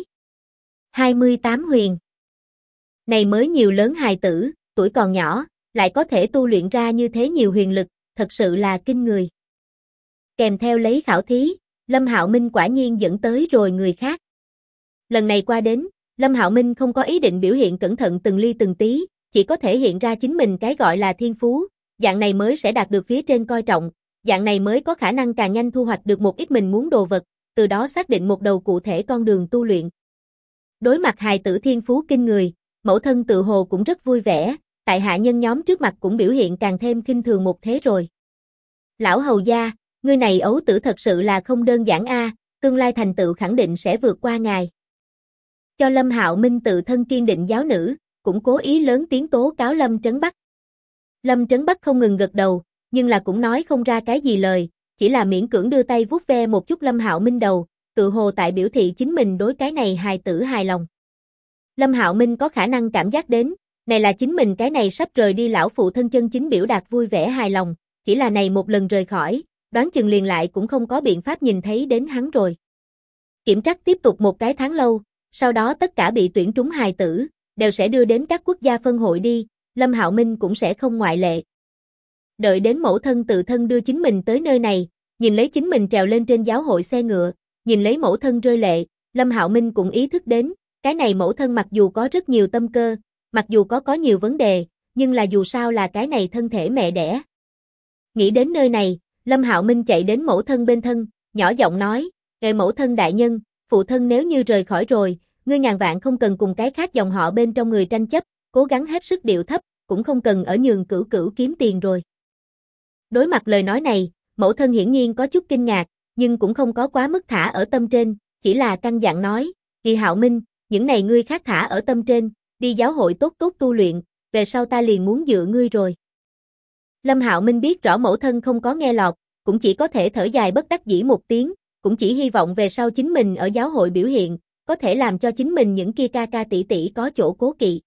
28 huyền. Này mới nhiều lớn hài tử, tuổi còn nhỏ, lại có thể tu luyện ra như thế nhiều huyền lực, thật sự là kinh người. Kèm theo lấy khảo thí, Lâm Hạo Minh quả nhiên dẫn tới rồi người khác. Lần này qua đến, Lâm Hạo Minh không có ý định biểu hiện cẩn thận từng ly từng tí, chỉ có thể hiện ra chính mình cái gọi là thiên phú, dạng này mới sẽ đạt được phía trên coi trọng, dạng này mới có khả năng càng nhanh thu hoạch được một ít mình muốn đồ vật, từ đó xác định một đầu cụ thể con đường tu luyện. Đối mặt hài tử thiên phú kinh người, mẫu thân tự hồ cũng rất vui vẻ, tại hạ nhân nhóm trước mặt cũng biểu hiện càng thêm khinh thường một thế rồi. Lão hầu gia, ngươi này ấu tử thật sự là không đơn giản a, tương lai thành tựu khẳng định sẽ vượt qua ngài. Cho Lâm Hạo Minh tự thân kiên định giáo nữ, cũng cố ý lớn tiếng tố cáo Lâm Trấn Bắc. Lâm Trấn Bắc không ngừng gật đầu, nhưng là cũng nói không ra cái gì lời, chỉ là miễn cưỡng đưa tay vuốt ve một chút Lâm Hạo Minh đầu, tự hồ tại biểu thị chính mình đối cái này hài tử hài lòng. Lâm Hạo Minh có khả năng cảm giác đến, này là chính mình cái này sắp rời đi lão phụ thân chân chính biểu đạt vui vẻ hài lòng, chỉ là này một lần rời khỏi, đoán chừng liền lại cũng không có biện pháp nhìn thấy đến hắn rồi. Kiểm trắc tiếp tục một cái tháng lâu, sau đó tất cả bị tuyển trúng hài tử, đều sẽ đưa đến các quốc gia phân hội đi, Lâm Hạo Minh cũng sẽ không ngoại lệ. Đợi đến mẫu thân tự thân đưa chính mình tới nơi này, nhìn lấy chính mình trèo lên trên giáo hội xe ngựa, nhìn lấy mẫu thân rơi lệ, Lâm Hạo Minh cũng ý thức đến, cái này mẫu thân mặc dù có rất nhiều tâm cơ, mặc dù có nhiều vấn đề, nhưng là dù sao là cái này thân thể mẹ đẻ. Nghĩ đến nơi này, Lâm Hạo Minh chạy đến mẫu thân bên thân, nhỏ giọng nói, mẫu thân đại nhân, phụ thân nếu như rời khỏi rồi, ngươi ngàn vạn không cần cùng cái khác dòng họ bên trong người tranh chấp, cố gắng hết sức điệu thấp, cũng không cần ở nhường cửu kiếm tiền rồi. Đối mặt lời nói này, mẫu thân hiển nhiên có chút kinh ngạc, nhưng cũng không có quá mức thả ở tâm trên, chỉ là căn dặn nói, Kỳ Hạo Minh, những này ngươi khác thả ở tâm trên, đi giáo hội tốt tốt tu luyện, về sau ta liền muốn dựa ngươi rồi. Lâm Hạo Minh biết rõ mẫu thân không có nghe lọt, cũng chỉ có thể thở dài bất đắc dĩ một tiếng, cũng chỉ hy vọng về sau chính mình ở giáo hội biểu hiện, có thể làm cho chính mình những kia ca ca tỷ tỷ có chỗ cố kỵ.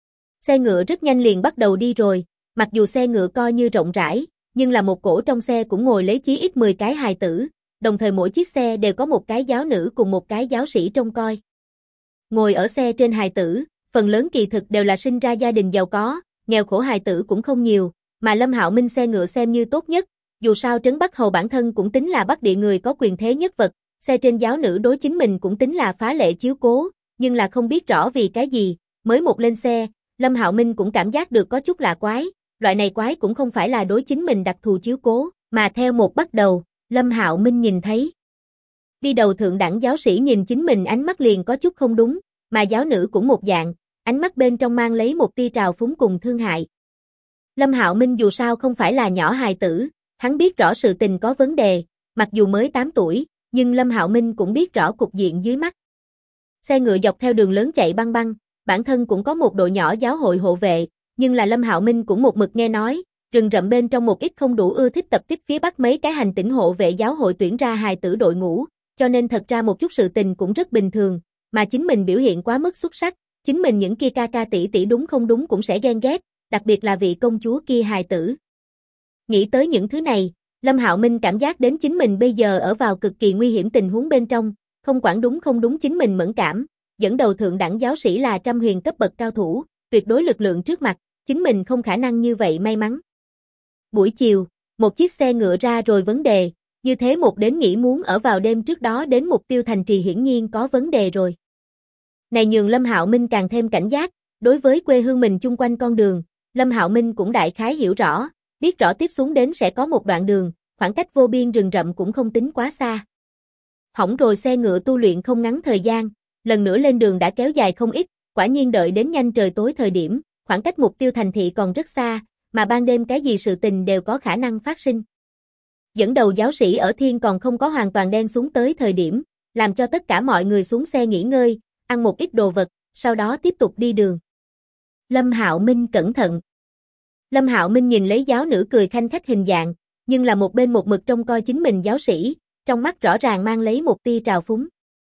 Xe ngựa rất nhanh liền bắt đầu đi rồi, mặc dù xe ngựa coi như rộng rãi, nhưng là một cổ trong xe cũng ngồi lấy chí ít 10 cái hài tử, đồng thời mỗi chiếc xe đều có một cái giáo nữ cùng một cái giáo sĩ trông coi. Ngồi ở xe trên hài tử, phần lớn kỳ thực đều là sinh ra gia đình giàu có, nghèo khổ hài tử cũng không nhiều, mà Lâm Hạo Minh xe ngựa xem như tốt nhất, dù sao Trấn Bắc Hầu bản thân cũng tính là Bắc Địa người có quyền thế nhất vật, xe trên giáo nữ đối chính mình cũng tính là phá lệ chiếu cố, nhưng là không biết rõ vì cái gì, mới một lên xe, Lâm Hạo Minh cũng cảm giác được có chút lạ quái, loại này quái cũng không phải là đối chính mình đặc thù chiếu cố, mà theo một bắt đầu, Lâm Hạo Minh nhìn thấy. Đi đầu thượng đẳng giáo sĩ nhìn chính mình ánh mắt liền có chút không đúng, mà giáo nữ cũng một dạng, ánh mắt bên trong mang lấy một tia trào phúng cùng thương hại. Lâm Hạo Minh dù sao không phải là nhỏ hài tử, hắn biết rõ sự tình có vấn đề, mặc dù mới 8 tuổi, nhưng Lâm Hạo Minh cũng biết rõ cục diện dưới mắt. Xe ngựa dọc theo đường lớn chạy băng băng, bản thân cũng có một đội nhỏ giáo hội hộ vệ, nhưng là Lâm Hạo Minh cũng một mực nghe nói, rừng rậm bên trong một ít không đủ ưa thích tập kích phía bắc mấy cái hành tỉnh hộ vệ giáo hội tuyển ra hài tử đội ngũ, cho nên thật ra một chút sự tình cũng rất bình thường, mà chính mình biểu hiện quá mức xuất sắc, chính mình những kia ca ca tỷ tỷ đúng không đúng cũng sẽ ghen ghét, đặc biệt là vị công chúa kia hài tử. Nghĩ tới những thứ này, Lâm Hạo Minh cảm giác đến chính mình bây giờ ở vào cực kỳ nguy hiểm tình huống bên trong, không quản đúng không đúng chính mình mẫn cảm, dẫn đầu thượng đẳng giáo sĩ là trăm huyền cấp bậc cao thủ, tuyệt đối lực lượng trước mặt, chính mình không khả năng như vậy may mắn. Buổi chiều, một chiếc xe ngựa ra rồi vấn đề, như thế một đến nghĩ muốn ở vào đêm trước đó đến mục tiêu thành trì hiển nhiên có vấn đề rồi. Này nhường Lâm Hạo Minh càng thêm cảnh giác, đối với quê hương mình chung quanh con đường, Lâm Hạo Minh cũng đại khái hiểu rõ, biết rõ tiếp xuống đến sẽ có một đoạn đường, khoảng cách vô biên rừng rậm cũng không tính quá xa. Hỏng rồi xe ngựa tu luyện không ngắn thời gian, lần nữa lên đường đã kéo dài không ít, quả nhiên đợi đến nhanh trời tối thời điểm, khoảng cách mục tiêu thành thị còn rất xa, mà ban đêm cái gì sự tình đều có khả năng phát sinh. Dẫn đầu giáo sĩ ở thiên còn không có hoàn toàn đen xuống tới thời điểm, làm cho tất cả mọi người xuống xe nghỉ ngơi, ăn một ít đồ vật, sau đó tiếp tục đi đường. Lâm Hạo Minh cẩn thận. Lâm Hạo Minh nhìn lấy giáo nữ cười khanh khách hình dạng, nhưng là một bên một mực trông coi chính mình giáo sĩ, trong mắt rõ ràng mang lấy một tia trào phúng.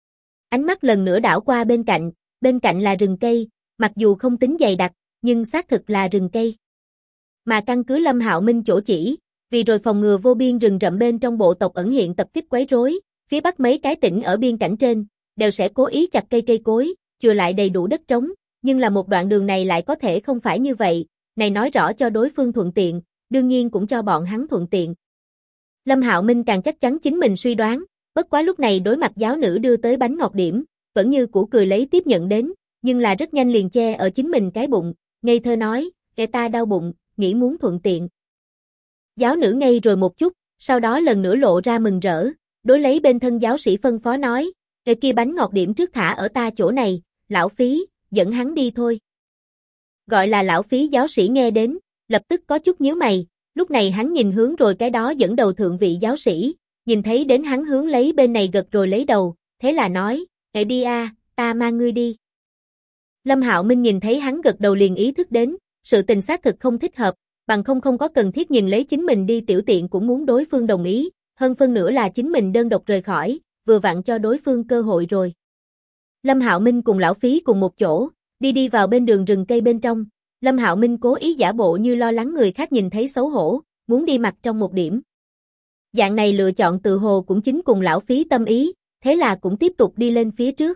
Ánh mắt lần nữa đảo qua bên cạnh là rừng cây, mặc dù không tính dày đặc, nhưng xác thực là rừng cây. Mà căn cứ Lâm Hạo Minh chỗ chỉ, vì rồi phòng ngừa vô biên rừng rậm bên trong bộ tộc ẩn hiện tập kích quấy rối, phía bắc mấy cái tỉnh ở biên cảnh trên, đều sẽ cố ý chặt cây cối, chừa lại đầy đủ đất trống, nhưng là một đoạn đường này lại có thể không phải như vậy, này nói rõ cho đối phương thuận tiện, đương nhiên cũng cho bọn hắn thuận tiện. Lâm Hạo Minh càng chắc chắn chính mình suy đoán, bất quá lúc này đối mặt giáo nữ đưa tới bánh ngọt điểm, vẫn như cũ cười lấy tiếp nhận đến, nhưng là rất nhanh liền che ở chính mình cái bụng, ngây thơ nói, kẻ ta đau bụng, nghĩ muốn thuận tiện. Giáo nữ ngây rồi một chút, sau đó lần nữa lộ ra mừng rỡ, đối lấy bên thân giáo sĩ phân phó nói, cái kia bánh ngọt điểm trước thả ở ta chỗ này, lão phí, dẫn hắn đi thôi. Gọi là lão phí giáo sĩ nghe đến, lập tức có chút nhíu mày, lúc này hắn nhìn hướng rồi cái đó dẫn đầu thượng vị giáo sĩ, nhìn thấy đến hắn hướng lấy bên này gật rồi lấy đầu, thế là nói, đi a, ta mang ngươi đi. Lâm Hạo Minh nhìn thấy hắn gật đầu liền ý thức đến, sự tình xác thực không thích hợp, bằng không có cần thiết nhìn lấy chính mình đi tiểu tiện cũng muốn đối phương đồng ý, hơn phân nữa là chính mình đơn độc rời khỏi, vừa vặn cho đối phương cơ hội rồi. Lâm Hạo Minh cùng lão phí cùng một chỗ, đi vào bên đường rừng cây bên trong, Lâm Hạo Minh cố ý giả bộ như lo lắng người khác nhìn thấy xấu hổ, muốn đi mặt trong một điểm. Dạng này lựa chọn tự hồ cũng chính cùng lão phí tâm ý, thế là cũng tiếp tục đi lên phía trước.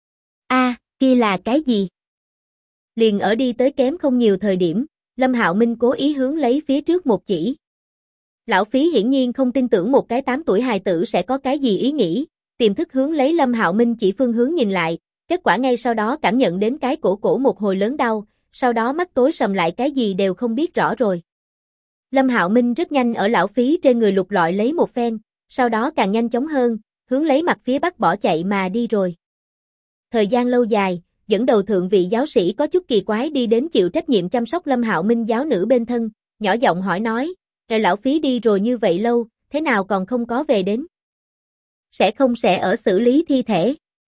Kia là cái gì? Liền ở đi tới kém không nhiều thời điểm, Lâm Hạo Minh cố ý hướng lấy phía trước một chỉ. Lão phí hiển nhiên không tin tưởng một cái 8 tuổi hài tử sẽ có cái gì ý nghĩ, tiềm thức hướng lấy Lâm Hạo Minh chỉ phương hướng nhìn lại, kết quả ngay sau đó cảm nhận đến cái cổ một hồi lớn đau, sau đó mắt tối sầm lại cái gì đều không biết rõ rồi. Lâm Hạo Minh rất nhanh ở lão phí trên người lục lọi lấy một phen, sau đó càng nhanh chóng hơn, hướng lấy mặt phía bắc bỏ chạy mà đi rồi. Thời gian lâu dài, dẫn đầu thượng vị giáo sĩ có chút kỳ quái đi đến chịu trách nhiệm chăm sóc Lâm Hạo Minh giáo nữ bên thân, nhỏ giọng hỏi nói, lão phí đi rồi như vậy lâu, thế nào còn không có về đến? Sẽ ở xử lý thi thể.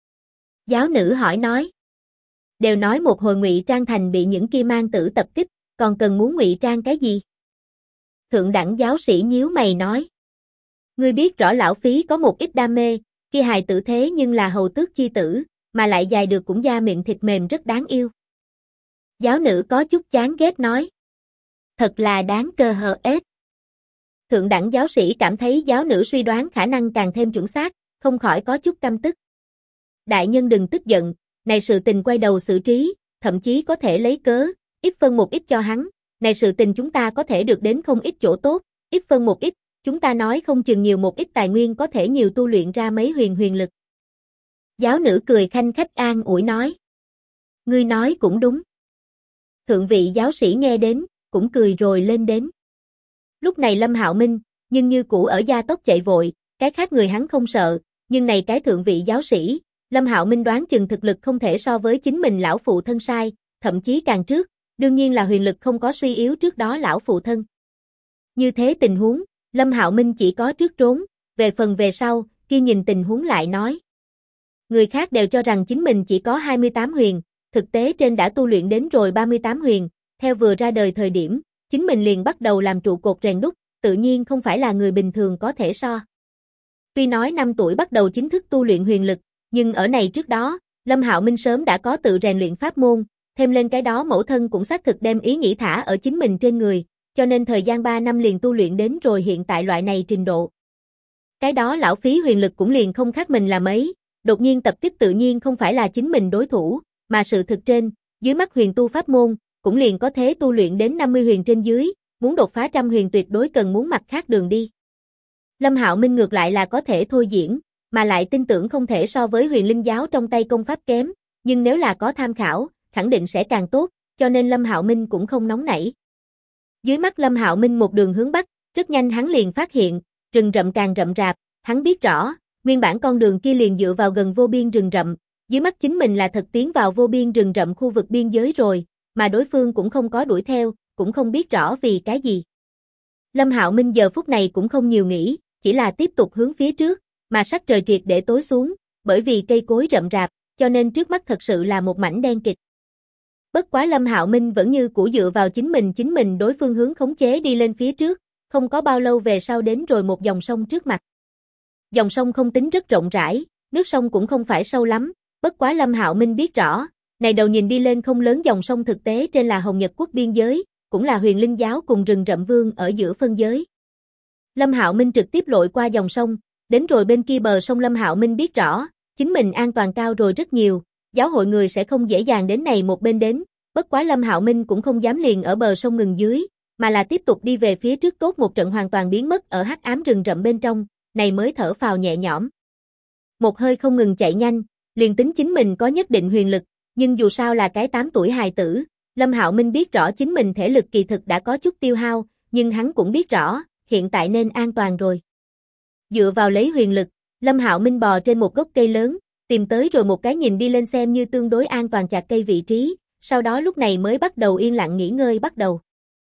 Giáo nữ hỏi nói. Đều nói một hồi ngụy trang thành bị những kia mang tử tập kích, còn cần muốn ngụy trang cái gì? Thượng đẳng giáo sĩ nhíu mày nói. Ngươi biết rõ lão phí có một ít đam mê, kia hài tử thế nhưng là hầu tước chi tử, mà lại dài được cũng da miệng thịt mềm rất đáng yêu. Giáo nữ có chút chán ghét nói. Thật là đáng cơ hờ ết. Thượng đẳng giáo sĩ cảm thấy giáo nữ suy đoán khả năng càng thêm chuẩn xác, không khỏi có chút căm tức. Đại nhân đừng tức giận, này sự tình quay đầu xử trí, thậm chí có thể lấy cớ, ít phân một ít cho hắn, này sự tình chúng ta có thể được đến không ít chỗ tốt, ít phân một ít, chúng ta nói không chừng nhiều một ít tài nguyên có thể nhiều tu luyện ra mấy huyền lực. Giáo nữ cười khanh khách an ủi nói. Ngươi nói cũng đúng. Thượng vị giáo sĩ nghe đến, cũng cười rồi lên đến. Lúc này Lâm Hạo Minh, nhưng như cũ ở gia tốc chạy vội, cái khác người hắn không sợ, nhưng này cái thượng vị giáo sĩ, Lâm Hạo Minh đoán chừng thực lực không thể so với chính mình lão phụ thân sai, thậm chí càng trước, đương nhiên là huyền lực không có suy yếu trước đó lão phụ thân. Như thế tình huống, Lâm Hạo Minh chỉ có trước trốn, về phần về sau, kia nhìn tình huống lại nói. Người khác đều cho rằng chính mình chỉ có 28 huyền, thực tế trên đã tu luyện đến rồi 38 huyền, theo vừa ra đời thời điểm, chính mình liền bắt đầu làm trụ cột rèn đúc, tự nhiên không phải là người bình thường có thể so. Tuy nói 5 tuổi bắt đầu chính thức tu luyện huyền lực, nhưng ở này trước đó, Lâm Hạo Minh sớm đã có tự rèn luyện pháp môn, thêm lên cái đó mẫu thân cũng xác thực đem ý nghĩ thả ở chính mình trên người, cho nên thời gian 3 năm liền tu luyện đến rồi hiện tại loại này trình độ. Cái đó lão phí huyền lực cũng liền không khác mình là mấy, đột nhiên tập kích tự nhiên không phải là chính mình đối thủ, mà sự thực trên, dưới mắt huyền tu pháp môn, cũng liền có thế tu luyện đến 50 huyền trên dưới, muốn đột phá trăm huyền tuyệt đối cần muốn mặt khác đường đi. Lâm Hạo Minh ngược lại là có thể thôi diễn, mà lại tin tưởng không thể so với huyền linh giáo trong tay công pháp kém, nhưng nếu là có tham khảo, khẳng định sẽ càng tốt, cho nên Lâm Hạo Minh cũng không nóng nảy. Dưới mắt Lâm Hạo Minh một đường hướng bắc, rất nhanh hắn liền phát hiện, rừng rậm càng rậm rạp, hắn biết rõ, nguyên bản con đường kia liền dựa vào gần vô biên rừng rậm, dưới mắt chính mình là thật tiến vào vô biên rừng rậm khu vực biên giới rồi, mà đối phương cũng không có đuổi theo, cũng không biết rõ vì cái gì. Lâm Hạo Minh giờ phút này cũng không nhiều nghĩ, chỉ là tiếp tục hướng phía trước, mà sắc trời triệt để tối xuống, bởi vì cây cối rậm rạp, cho nên trước mắt thật sự là một mảnh đen kịt. Bất quá Lâm Hạo Minh vẫn như cũ dựa vào chính mình đối phương hướng khống chế đi lên phía trước, không có bao lâu về sau đến rồi một dòng sông trước mặt. Dòng sông không tính rất rộng rãi, nước sông cũng không phải sâu lắm, bất quá Lâm Hạo Minh biết rõ, này đầu nhìn đi lên không lớn dòng sông thực tế trên là Hồng Nhật Quốc biên giới, cũng là Huyền Linh giáo cùng rừng rậm vương ở giữa phân giới. Lâm Hạo Minh trực tiếp lội qua dòng sông, đến rồi bên kia bờ sông Lâm Hạo Minh biết rõ, chính mình an toàn cao rồi rất nhiều, giáo hội người sẽ không dễ dàng đến này một bên đến, bất quá Lâm Hạo Minh cũng không dám liền ở bờ sông ngừng dưới, mà là tiếp tục đi về phía trước tốt một trận hoàn toàn biến mất ở hắc ám rừng rậm bên trong, này mới thở phào nhẹ nhõm. Một hơi không ngừng chạy nhanh, liền tính chính mình có nhất định huyền lực, nhưng dù sao là cái 8 tuổi hài tử, Lâm Hạo Minh biết rõ chính mình thể lực kỳ thực đã có chút tiêu hao, nhưng hắn cũng biết rõ, hiện tại nên an toàn rồi. Dựa vào lấy huyền lực, Lâm Hạo Minh bò trên một gốc cây lớn, tìm tới rồi một cái nhìn đi lên xem như tương đối an toàn chạc cây vị trí, sau đó lúc này mới bắt đầu yên lặng nghỉ ngơi bắt đầu.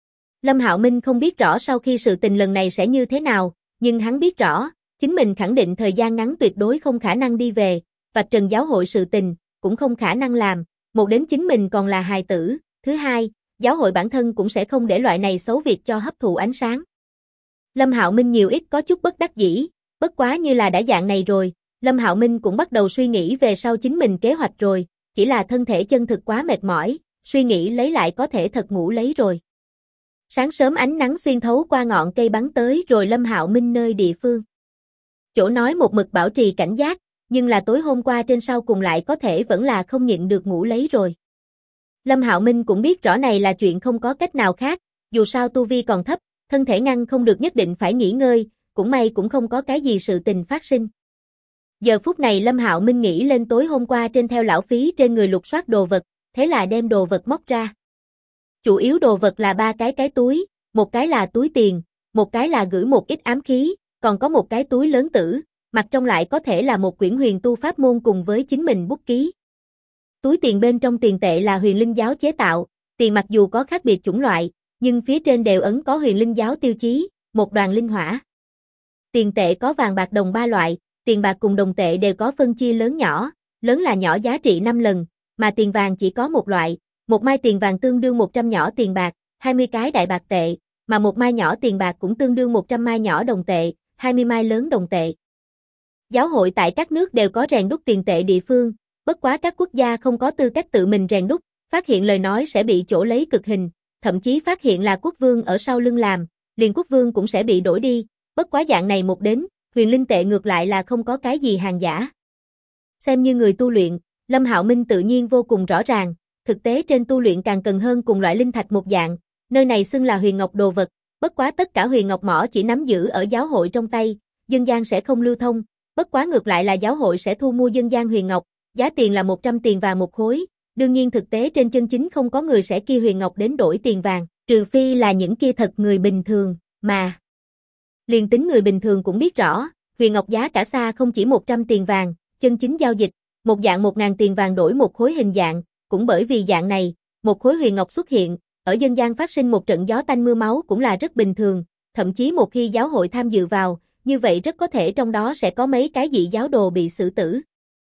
Lâm Hạo Minh không biết rõ sau khi sự tình lần này sẽ như thế nào, nhưng hắn biết rõ, chính mình khẳng định thời gian ngắn tuyệt đối không khả năng đi về, vạch trần giáo hội sự tình, cũng không khả năng làm, một đến chính mình còn là hài tử, thứ hai, giáo hội bản thân cũng sẽ không để loại này xấu việc cho hấp thụ ánh sáng. Lâm Hạo Minh nhiều ít có chút bất đắc dĩ, bất quá như là đã dạng này rồi, Lâm Hạo Minh cũng bắt đầu suy nghĩ về sau chính mình kế hoạch rồi, chỉ là thân thể chân thực quá mệt mỏi, suy nghĩ lấy lại có thể thật ngủ lấy rồi. Sáng sớm ánh nắng xuyên thấu qua ngọn cây bắn tới rồi Lâm Hạo Minh nơi địa phương. Chỗ nói một mực bảo trì cảnh giác, nhưng là tối hôm qua trên sau cùng lại có thể vẫn là không nhịn được ngủ lấy rồi. Lâm Hạo Minh cũng biết rõ này là chuyện không có cách nào khác, dù sao tu vi còn thấp, thân thể ngăn không được nhất định phải nghỉ ngơi, cũng may cũng không có cái gì sự tình phát sinh. Giờ phút này Lâm Hạo Minh nghĩ lên tối hôm qua trên theo lão phí trên người lục soát đồ vật, thế là đem đồ vật móc ra. Chủ yếu đồ vật là 3 cái túi, một cái là túi tiền, một cái là gửi một ít ám khí, còn có một cái túi lớn tử, mặt trong lại có thể là một quyển huyền tu pháp môn cùng với chính mình bút ký. Túi tiền bên trong tiền tệ là huyền linh giáo chế tạo, tiền mặc dù có khác biệt chủng loại, nhưng phía trên đều ấn có huyền linh giáo tiêu chí, một đoàn linh hỏa. Tiền tệ có vàng bạc đồng 3 loại, tiền bạc cùng đồng tệ đều có phân chia lớn nhỏ, lớn là nhỏ giá trị 5 lần, mà tiền vàng chỉ có một loại, một mai tiền vàng tương đương 100 nhỏ tiền bạc, 20 cái đại bạc tệ, mà một mai nhỏ tiền bạc cũng tương đương 100 mai nhỏ đồng tệ, 20 mai lớn đồng tệ. Giáo hội tại các nước đều có rèn đúc tiền tệ địa phương, bất quá các quốc gia không có tư cách tự mình rèn đúc, phát hiện lời nói sẽ bị chỗ lấy cực hình, thậm chí phát hiện là quốc vương ở sau lưng làm, liền quốc vương cũng sẽ bị đổi đi, bất quá dạng này một đến, huyền linh tệ ngược lại là không có cái gì hàng giả. Xem như người tu luyện, Lâm Hạo Minh tự nhiên vô cùng rõ ràng, thực tế trên tu luyện càng cần hơn cùng loại linh thạch một dạng, nơi này xưng là huyền ngọc đồ vật, bất quá tất cả huyền ngọc mỏ chỉ nắm giữ ở giáo hội trong tay, dân gian sẽ không lưu thông, bất quá ngược lại là giáo hội sẽ thu mua dân gian huyền ngọc, giá tiền là 100 tiền vàng một khối, đương nhiên thực tế trên chân chính không có người sẽ kia huyền ngọc đến đổi tiền vàng, trừ phi là những kia thật người bình thường, mà liền tính người bình thường cũng biết rõ, huyền ngọc giá cả xa không chỉ 100 tiền vàng, chân chính giao dịch, một dạng 1.000 tiền vàng đổi một khối hình dạng, cũng bởi vì dạng này, một khối huyền ngọc xuất hiện, ở dân gian phát sinh một trận gió tanh mưa máu cũng là rất bình thường, thậm chí một khi giáo hội tham dự vào, như vậy rất có thể trong đó sẽ có mấy cái dị giáo đồ bị xử tử.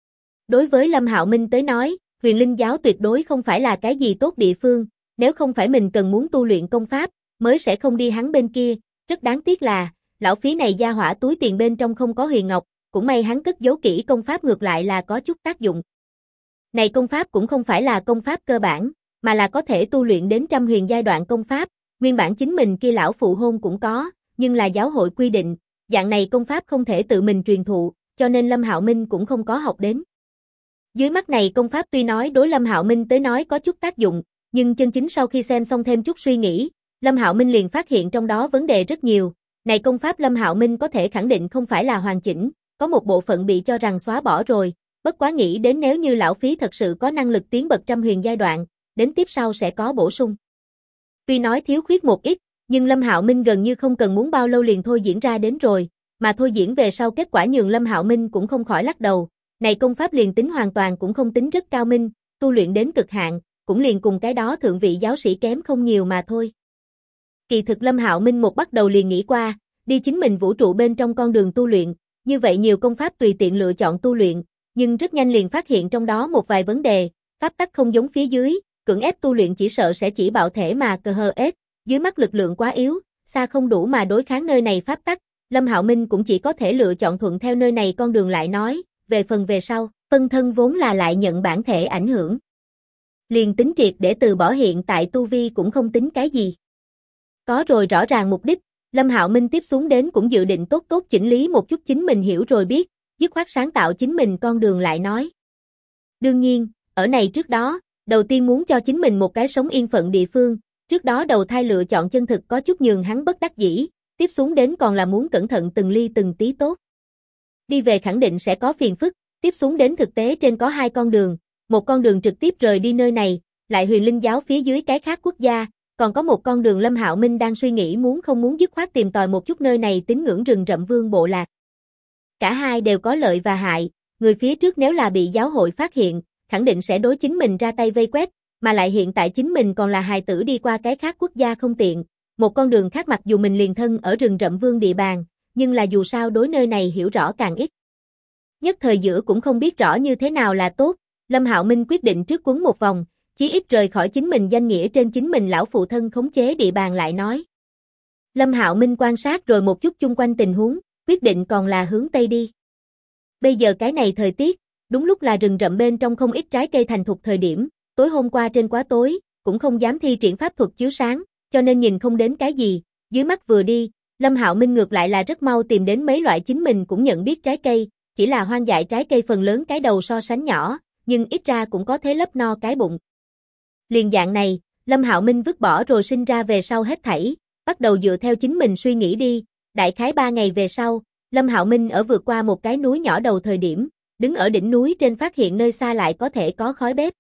Đối với Lâm Hạo Minh tới nói, huyền linh giáo tuyệt đối không phải là cái gì tốt địa phương, nếu không phải mình cần muốn tu luyện công pháp, mới sẽ không đi hắn bên kia, rất đáng tiếc là, lão phí này gia hỏa túi tiền bên trong không có huyền ngọc, cũng may hắn cất giấu kỹ công pháp ngược lại là có chút tác dụng. Này công pháp cũng không phải là công pháp cơ bản, mà là có thể tu luyện đến trăm huyền giai đoạn công pháp, nguyên bản chính mình kia lão phụ hôn cũng có, nhưng là giáo hội quy định, dạng này công pháp không thể tự mình truyền thụ, cho nên Lâm Hạo Minh cũng không có học đến. Dưới mắt này công pháp tuy nói đối Lâm Hạo Minh tới nói có chút tác dụng, nhưng chân chính sau khi xem xong thêm chút suy nghĩ, Lâm Hạo Minh liền phát hiện trong đó vấn đề rất nhiều. Này công pháp Lâm Hạo Minh có thể khẳng định không phải là hoàn chỉnh, có một bộ phận bị cho rằng xóa bỏ rồi, bất quá nghĩ đến nếu như lão phí thật sự có năng lực tiến bậc trăm huyền giai đoạn, đến tiếp sau sẽ có bổ sung. Tuy nói thiếu khuyết một ít, nhưng Lâm Hạo Minh gần như không cần muốn bao lâu liền thôi diễn ra đến rồi, mà thôi diễn về sau kết quả nhường Lâm Hạo Minh cũng không khỏi lắc đầu. Này công pháp liền tính hoàn toàn cũng không tính rất cao minh, tu luyện đến cực hạn, cũng liền cùng cái đó thượng vị giáo sĩ kém không nhiều mà thôi. Kỳ thực Lâm Hạo Minh một bắt đầu liền nghĩ qua, đi chính mình vũ trụ bên trong con đường tu luyện, như vậy nhiều công pháp tùy tiện lựa chọn tu luyện, nhưng rất nhanh liền phát hiện trong đó một vài vấn đề, pháp tắc không giống phía dưới, cưỡng ép tu luyện chỉ sợ sẽ chỉ bạo thể mà cờ hờ ết, dưới mắt lực lượng quá yếu, xa không đủ mà đối kháng nơi này pháp tắc, Lâm Hạo Minh cũng chỉ có thể lựa chọn thuận theo nơi này con đường lại nói, về phần về sau, phân thân vốn là lại nhận bản thể ảnh hưởng. Liền tính triệt để từ bỏ hiện tại tu vi cũng không tính cái gì. Có rồi rõ ràng mục đích, Lâm Hạo Minh tiếp xuống đến cũng dự định tốt tốt chỉnh lý một chút chính mình hiểu rồi biết, dứt khoát sáng tạo chính mình con đường lại nói. Đương nhiên, ở này trước đó, đầu tiên muốn cho chính mình một cái sống yên phận địa phương, trước đó đầu thai lựa chọn chân thực có chút nhường hắn bất đắc dĩ, tiếp xuống đến còn là muốn cẩn thận từng ly từng tí tốt. Đi về khẳng định sẽ có phiền phức, tiếp xuống đến thực tế trên có hai con đường, một con đường trực tiếp rời đi nơi này, lại huyền linh giáo phía dưới cái khác quốc gia, còn có một con đường Lâm Hạo Minh đang suy nghĩ muốn không muốn dứt khoát tìm tòi một chút nơi này tín ngưỡng rừng rậm vương bộ lạc. Cả hai đều có lợi và hại, người phía trước nếu là bị giáo hội phát hiện, khẳng định sẽ đối chính mình ra tay vây quét, mà lại hiện tại chính mình còn là hài tử đi qua cái khác quốc gia không tiện, một con đường khác mặc dù mình liền thân ở rừng rậm vương địa bàn, nhưng là dù sao đối nơi này hiểu rõ càng ít. Nhất thời giữa cũng không biết rõ như thế nào là tốt, Lâm Hạo Minh quyết định trước quấn một vòng, chí ít rời khỏi chính mình danh nghĩa trên chính mình lão phụ thân khống chế địa bàn lại nói. Lâm Hạo Minh quan sát rồi một chút chung quanh tình huống, quyết định còn là hướng Tây đi. Bây giờ cái này thời tiết, đúng lúc là rừng rậm bên trong không ít trái cây thành thục thời điểm, tối hôm qua trên quá tối, cũng không dám thi triển pháp thuật chiếu sáng, cho nên nhìn không đến cái gì, dưới mắt vừa đi, Lâm Hạo Minh ngược lại là rất mau tìm đến mấy loại chính mình cũng nhận biết trái cây, chỉ là hoang dại trái cây phần lớn cái đầu so sánh nhỏ, nhưng ít ra cũng có thế lấp no cái bụng. Liền dạng này, Lâm Hạo Minh vứt bỏ rồi sinh ra về sau hết thảy, bắt đầu dựa theo chính mình suy nghĩ đi, đại khái 3 ngày về sau, Lâm Hạo Minh ở vượt qua một cái núi nhỏ đầu thời điểm, đứng ở đỉnh núi trên phát hiện nơi xa lại có thể có khói bếp.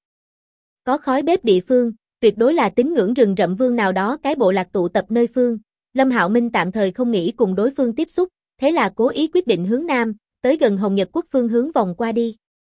Có khói bếp địa phương, tuyệt đối là tín ngưỡng rừng rậm vương nào đó cái bộ lạc tụ tập nơi phương. Lâm Hạo Minh tạm thời không nghĩ cùng đối phương tiếp xúc, thế là cố ý quyết định hướng nam, tới gần Hồng Nhật Quốc phương hướng vòng qua đi.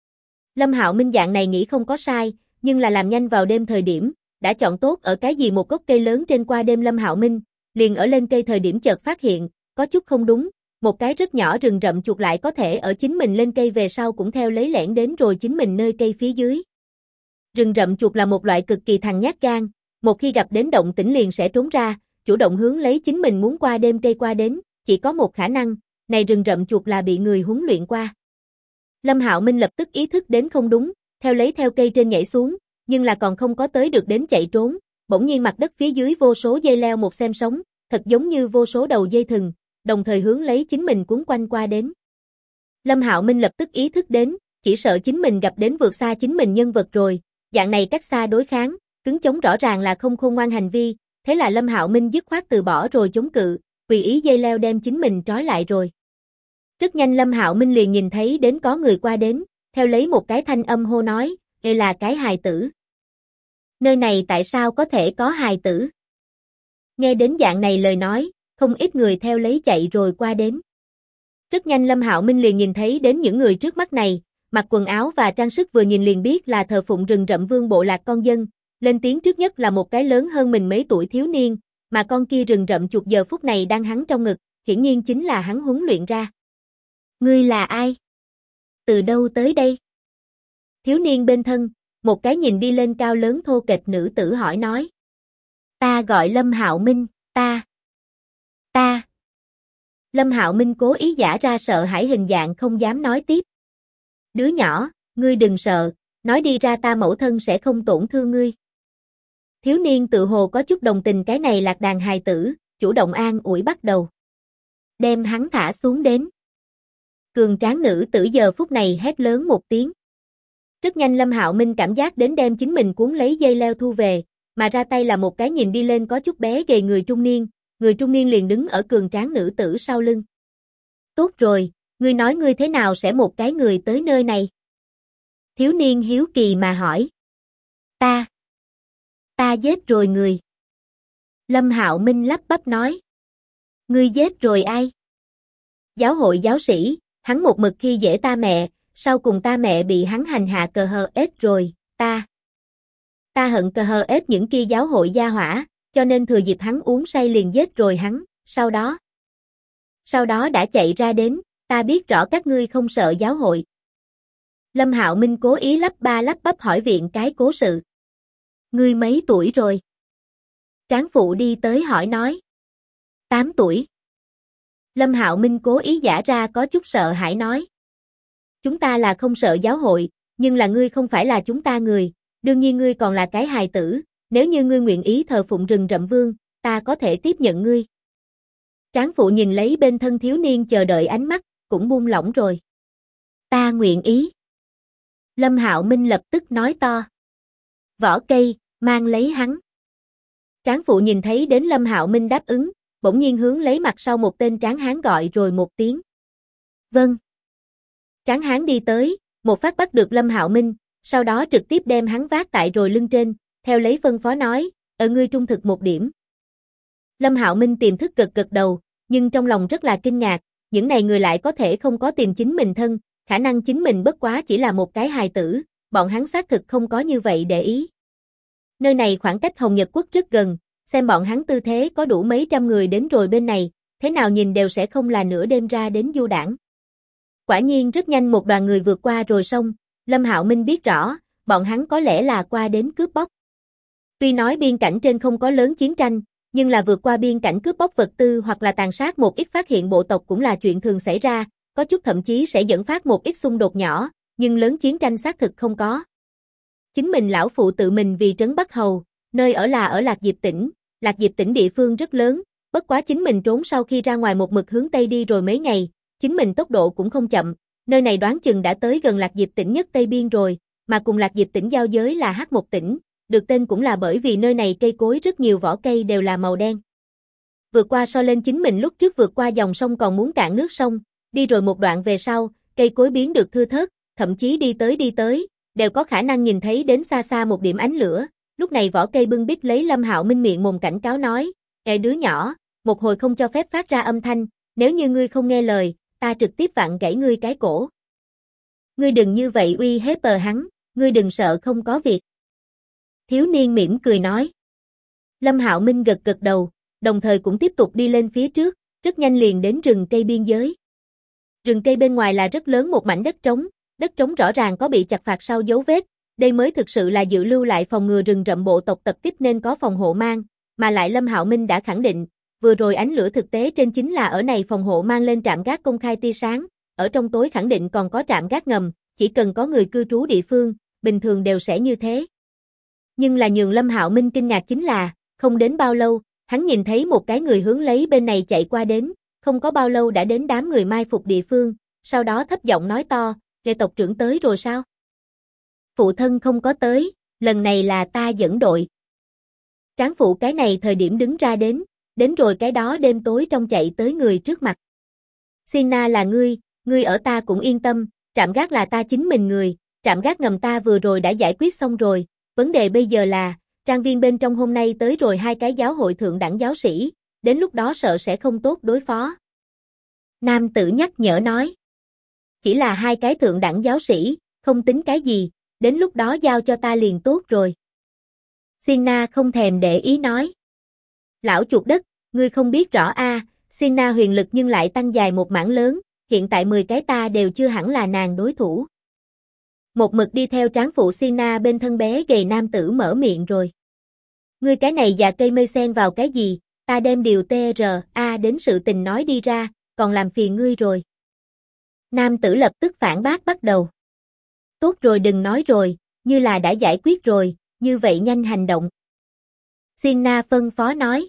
Lâm Hạo Minh dạng này nghĩ không có sai, nhưng là làm nhanh vào đêm thời điểm, đã chọn tốt ở cái gì một gốc cây lớn trên qua đêm Lâm Hạo Minh, liền ở lên cây thời điểm chợt phát hiện, có chút không đúng, một cái rất nhỏ rừng rậm chuột lại có thể ở chính mình lên cây về sau cũng theo lấy lẻn đến rồi chính mình nơi cây phía dưới. Rừng rậm chuột là một loại cực kỳ thằng nhát gan, một khi gặp đến động tĩnh liền sẽ trốn ra, chủ động hướng lấy chính mình muốn qua đêm cây qua đến, chỉ có một khả năng, này rừng rậm chuột là bị người huấn luyện qua. Lâm Hạo Minh lập tức ý thức đến không đúng, theo cây trên nhảy xuống, nhưng là còn không có tới được đến chạy trốn, bỗng nhiên mặt đất phía dưới vô số dây leo một xem sống, thật giống như vô số đầu dây thừng, đồng thời hướng lấy chính mình cuốn quanh qua đến. Lâm Hạo Minh lập tức ý thức đến, chỉ sợ chính mình gặp đến vượt xa chính mình nhân vật rồi, dạng này cách xa đối kháng, cứng chống rõ ràng là không khôn ngoan hành vi, thế là Lâm Hạo Minh dứt khoát từ bỏ rồi chống cự, tùy ý dây leo đem chính mình trói lại rồi. Rất nhanh Lâm Hạo Minh liền nhìn thấy đến có người qua đến, theo lấy một cái thanh âm hô nói, đây là cái hài tử. Nơi này tại sao có thể có hài tử? Nghe đến dạng này lời nói, không ít người theo lấy chạy rồi qua đến. Rất nhanh Lâm Hạo Minh liền nhìn thấy đến những người trước mắt này, mặc quần áo và trang sức vừa nhìn liền biết là thờ phụng rừng rậm vương bộ lạc con dân, lên tiếng trước nhất là một cái lớn hơn mình mấy tuổi thiếu niên, mà con kia rừng rậm chuột giờ phút này đang hắn trong ngực, hiển nhiên chính là hắn huấn luyện ra. Ngươi là ai? Từ đâu tới đây? Thiếu niên bên thân, một cái nhìn đi lên cao lớn thô kệch nữ tử hỏi nói. Ta gọi Lâm Hạo Minh, ta. Lâm Hạo Minh cố ý giả ra sợ hãi hình dạng không dám nói tiếp. Đứa nhỏ, ngươi đừng sợ, nói đi ra ta mẫu thân sẽ không tổn thương ngươi. Thiếu niên tự hồ có chút đồng tình cái này lạc đàn hài tử, chủ động an ủi bắt đầu. Đem hắn thả xuống đến. Cường tráng nữ tử giờ phút này hét lớn một tiếng. Rất nhanh Lâm Hạo Minh cảm giác đến đem chính mình cuốn lấy dây leo thu về, mà ra tay là một cái nhìn đi lên có chút bé gầy người trung niên liền đứng ở cường tráng nữ tử sau lưng. Tốt rồi, ngươi nói ngươi thế nào sẽ một cái người tới nơi này? Thiếu niên hiếu kỳ mà hỏi. Ta giết rồi người. Lâm Hạo Minh lắp bắp nói. Ngươi giết rồi ai? Giáo hội giáo sĩ, hắn một mực khi dễ ta mẹ, sau cùng ta mẹ bị hắn hành hạ cờ hờ ết rồi, ta hận cờ hờ ết những kia giáo hội gia hỏa, cho nên thừa dịp hắn uống say liền giết rồi hắn, sau đó đã chạy ra đến, ta biết rõ các ngươi không sợ giáo hội. Lâm Hạo Minh cố ý lắp bắp hỏi viện cái cố sự. Ngươi mấy tuổi rồi? Tráng phụ đi tới hỏi nói. 8 tuổi. Lâm Hạo Minh cố ý giả ra có chút sợ hãi nói. Chúng ta là không sợ giáo hội, nhưng là ngươi không phải là chúng ta người, đương nhiên ngươi còn là cái hài tử, nếu như ngươi nguyện ý thờ phụng rừng rậm vương, ta có thể tiếp nhận ngươi. Tráng phụ nhìn lấy bên thân thiếu niên chờ đợi ánh mắt, cũng buông lỏng rồi. Ta nguyện ý. Lâm Hạo Minh lập tức nói to. Vỏ cây, mang lấy hắn. Tráng phụ nhìn thấy đến Lâm Hạo Minh đáp ứng, bỗng nhiên hướng lấy mặt sau một tên tráng hán gọi rồi một tiếng. Vâng. Tráng hán đi tới, một phát bắt được Lâm Hạo Minh, sau đó trực tiếp đem hắn vác tại rồi lưng trên, theo lấy phân phó nói, ở ngươi trung thực một điểm. Lâm Hạo Minh tiềm thức gật đầu, nhưng trong lòng rất là kinh ngạc, những này người lại có thể không có tìm chính mình thân, khả năng chính mình bất quá chỉ là một cái hài tử, bọn hắn xác thực không có như vậy để ý. Nơi này khoảng cách Hồng Nhật Quốc rất gần, xem bọn hắn tư thế có đủ mấy trăm người đến rồi bên này, thế nào nhìn đều sẽ không là nửa đêm ra đến du đảng. Quả nhiên rất nhanh một đoàn người vượt qua rồi xong, Lâm Hạo Minh biết rõ, bọn hắn có lẽ là qua đến cướp bóc. Tuy nói biên cảnh trên không có lớn chiến tranh, nhưng là vượt qua biên cảnh cướp bóc vật tư hoặc là tàn sát một ít phát hiện bộ tộc cũng là chuyện thường xảy ra, có chút thậm chí sẽ dẫn phát một ít xung đột nhỏ, nhưng lớn chiến tranh xác thực không có. Chính mình lão phụ tự mình vì trấn Bắc Hầu, nơi ở là ở Lạc Diệp tỉnh địa phương rất lớn, bất quá chính mình trốn sau khi ra ngoài một mực hướng Tây đi rồi mấy ngày, chính mình tốc độ cũng không chậm, nơi này đoán chừng đã tới gần Lạc Diệp tỉnh nhất Tây Biên rồi, mà cùng Lạc Diệp tỉnh giao giới là Hắc Một tỉnh, được tên cũng là bởi vì nơi này cây cối rất nhiều vỏ cây đều là màu đen. Vượt qua so lên chính mình lúc trước vượt qua dòng sông còn muốn cạn nước sông, đi rồi một đoạn về sau, cây cối biến được thưa thớt, thậm chí đi tới, đều có khả năng nhìn thấy đến xa xa một điểm ánh lửa. Lúc này vỏ cây bưng bít lấy Lâm Hạo Minh miệng mồm cảnh cáo nói, ê đứa nhỏ, một hồi không cho phép phát ra âm thanh, nếu như ngươi không nghe lời, ta trực tiếp vặn gãy ngươi cái cổ. Ngươi đừng như vậy uy hiếp hắn, ngươi đừng sợ không có việc. Thiếu niên mỉm cười nói. Lâm Hạo Minh gật đầu, đồng thời cũng tiếp tục đi lên phía trước, rất nhanh liền đến rừng cây biên giới. Rừng cây bên ngoài là rất lớn một mảnh đất trống rõ ràng có bị chặt phạt sau dấu vết, đây mới thực sự là dự lưu lại phòng ngừa rừng rậm bộ tộc tập kích nên có phòng hộ mang, mà lại Lâm Hạo Minh đã khẳng định, vừa rồi ánh lửa thực tế trên chính là ở này phòng hộ mang lên trạm gác công khai tia sáng, ở trong tối khẳng định còn có trạm gác ngầm, chỉ cần có người cư trú địa phương, bình thường đều sẽ như thế. Nhưng là nhường Lâm Hạo Minh kinh ngạc chính là, không đến bao lâu, hắn nhìn thấy một cái người hướng lấy bên này chạy qua đến, không có bao lâu đã đến đám người mai phục địa phương, sau đó thấp giọng nói to, "Lệ tộc trưởng tới rồi sao?" "Phụ thân không có tới, lần này là ta dẫn đội." Tráng phụ cái này thời điểm đứng ra đến rồi cái đó đêm tối trong chạy tới người trước mặt. "Sina là ngươi ở ta cũng yên tâm, trạm gác là ta chính mình người, trạm gác ngầm ta vừa rồi đã giải quyết xong rồi, vấn đề bây giờ là, trang viên bên trong hôm nay tới rồi 2 cái giáo hội thượng đẳng giáo sĩ, đến lúc đó sợ sẽ không tốt đối phó." Nam tử nhắc nhở nói. "Chỉ là 2 cái thượng đẳng giáo sĩ, không tính cái gì, đến lúc đó giao cho ta liền tốt rồi." Sina không thèm để ý nói. "Lão chuột đất, ngươi không biết rõ a, Sina huyền lực nhưng lại tăng dài một mảng lớn, hiện tại 10 cái ta đều chưa hẳn là nàng đối thủ." Một mực đi theo tráng phụ Sina bên thân bé gầy nam tử mở miệng rồi. "Ngươi cái này già cây mây xen vào cái gì, ta đem điều TRA đến sự tình nói đi ra, còn làm phiền ngươi rồi." Nam tử lập tức phản bác bắt đầu. "Tốt rồi đừng nói rồi, như là đã giải quyết rồi, như vậy nhanh hành động." Sina phân phó nói.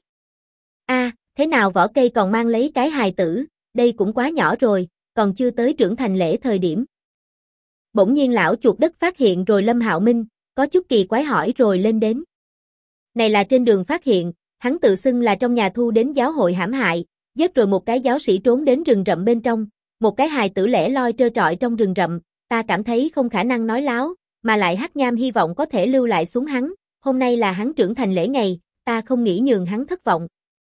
Thế nào vỏ cây còn mang lấy cái hài tử, đây cũng quá nhỏ rồi, còn chưa tới trưởng thành lễ thời điểm." Bỗng nhiên lão chuột đất phát hiện rồi Lâm Hạo Minh, có chút kỳ quái hỏi rồi lên đến. Này là trên đường phát hiện, hắn tự xưng là trong nhà thu đến giáo hội hãm hại, giết rồi một cái giáo sĩ trốn đến rừng rậm bên trong, một cái hài tử lẻ loi trơ trọi trong rừng rậm, ta cảm thấy không khả năng nói láo, mà lại Hắc Nham hy vọng có thể lưu lại xuống hắn, hôm nay là hắn trưởng thành lễ ngày, ta không nghĩ nhường hắn thất vọng.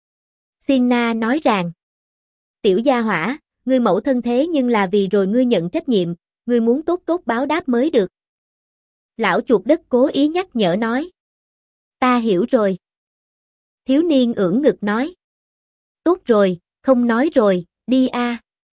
Sina nói rằng, "Tiểu gia hỏa, ngươi mẫu thân thế nhưng là vì rồi ngươi nhận trách nhiệm, ngươi muốn tốt tốt báo đáp mới được." Lão chuột đất cố ý nhắc nhở nói. "Ta hiểu rồi." Thiếu niên ưỡn ngực nói. "Tốt rồi, không nói rồi, đi a."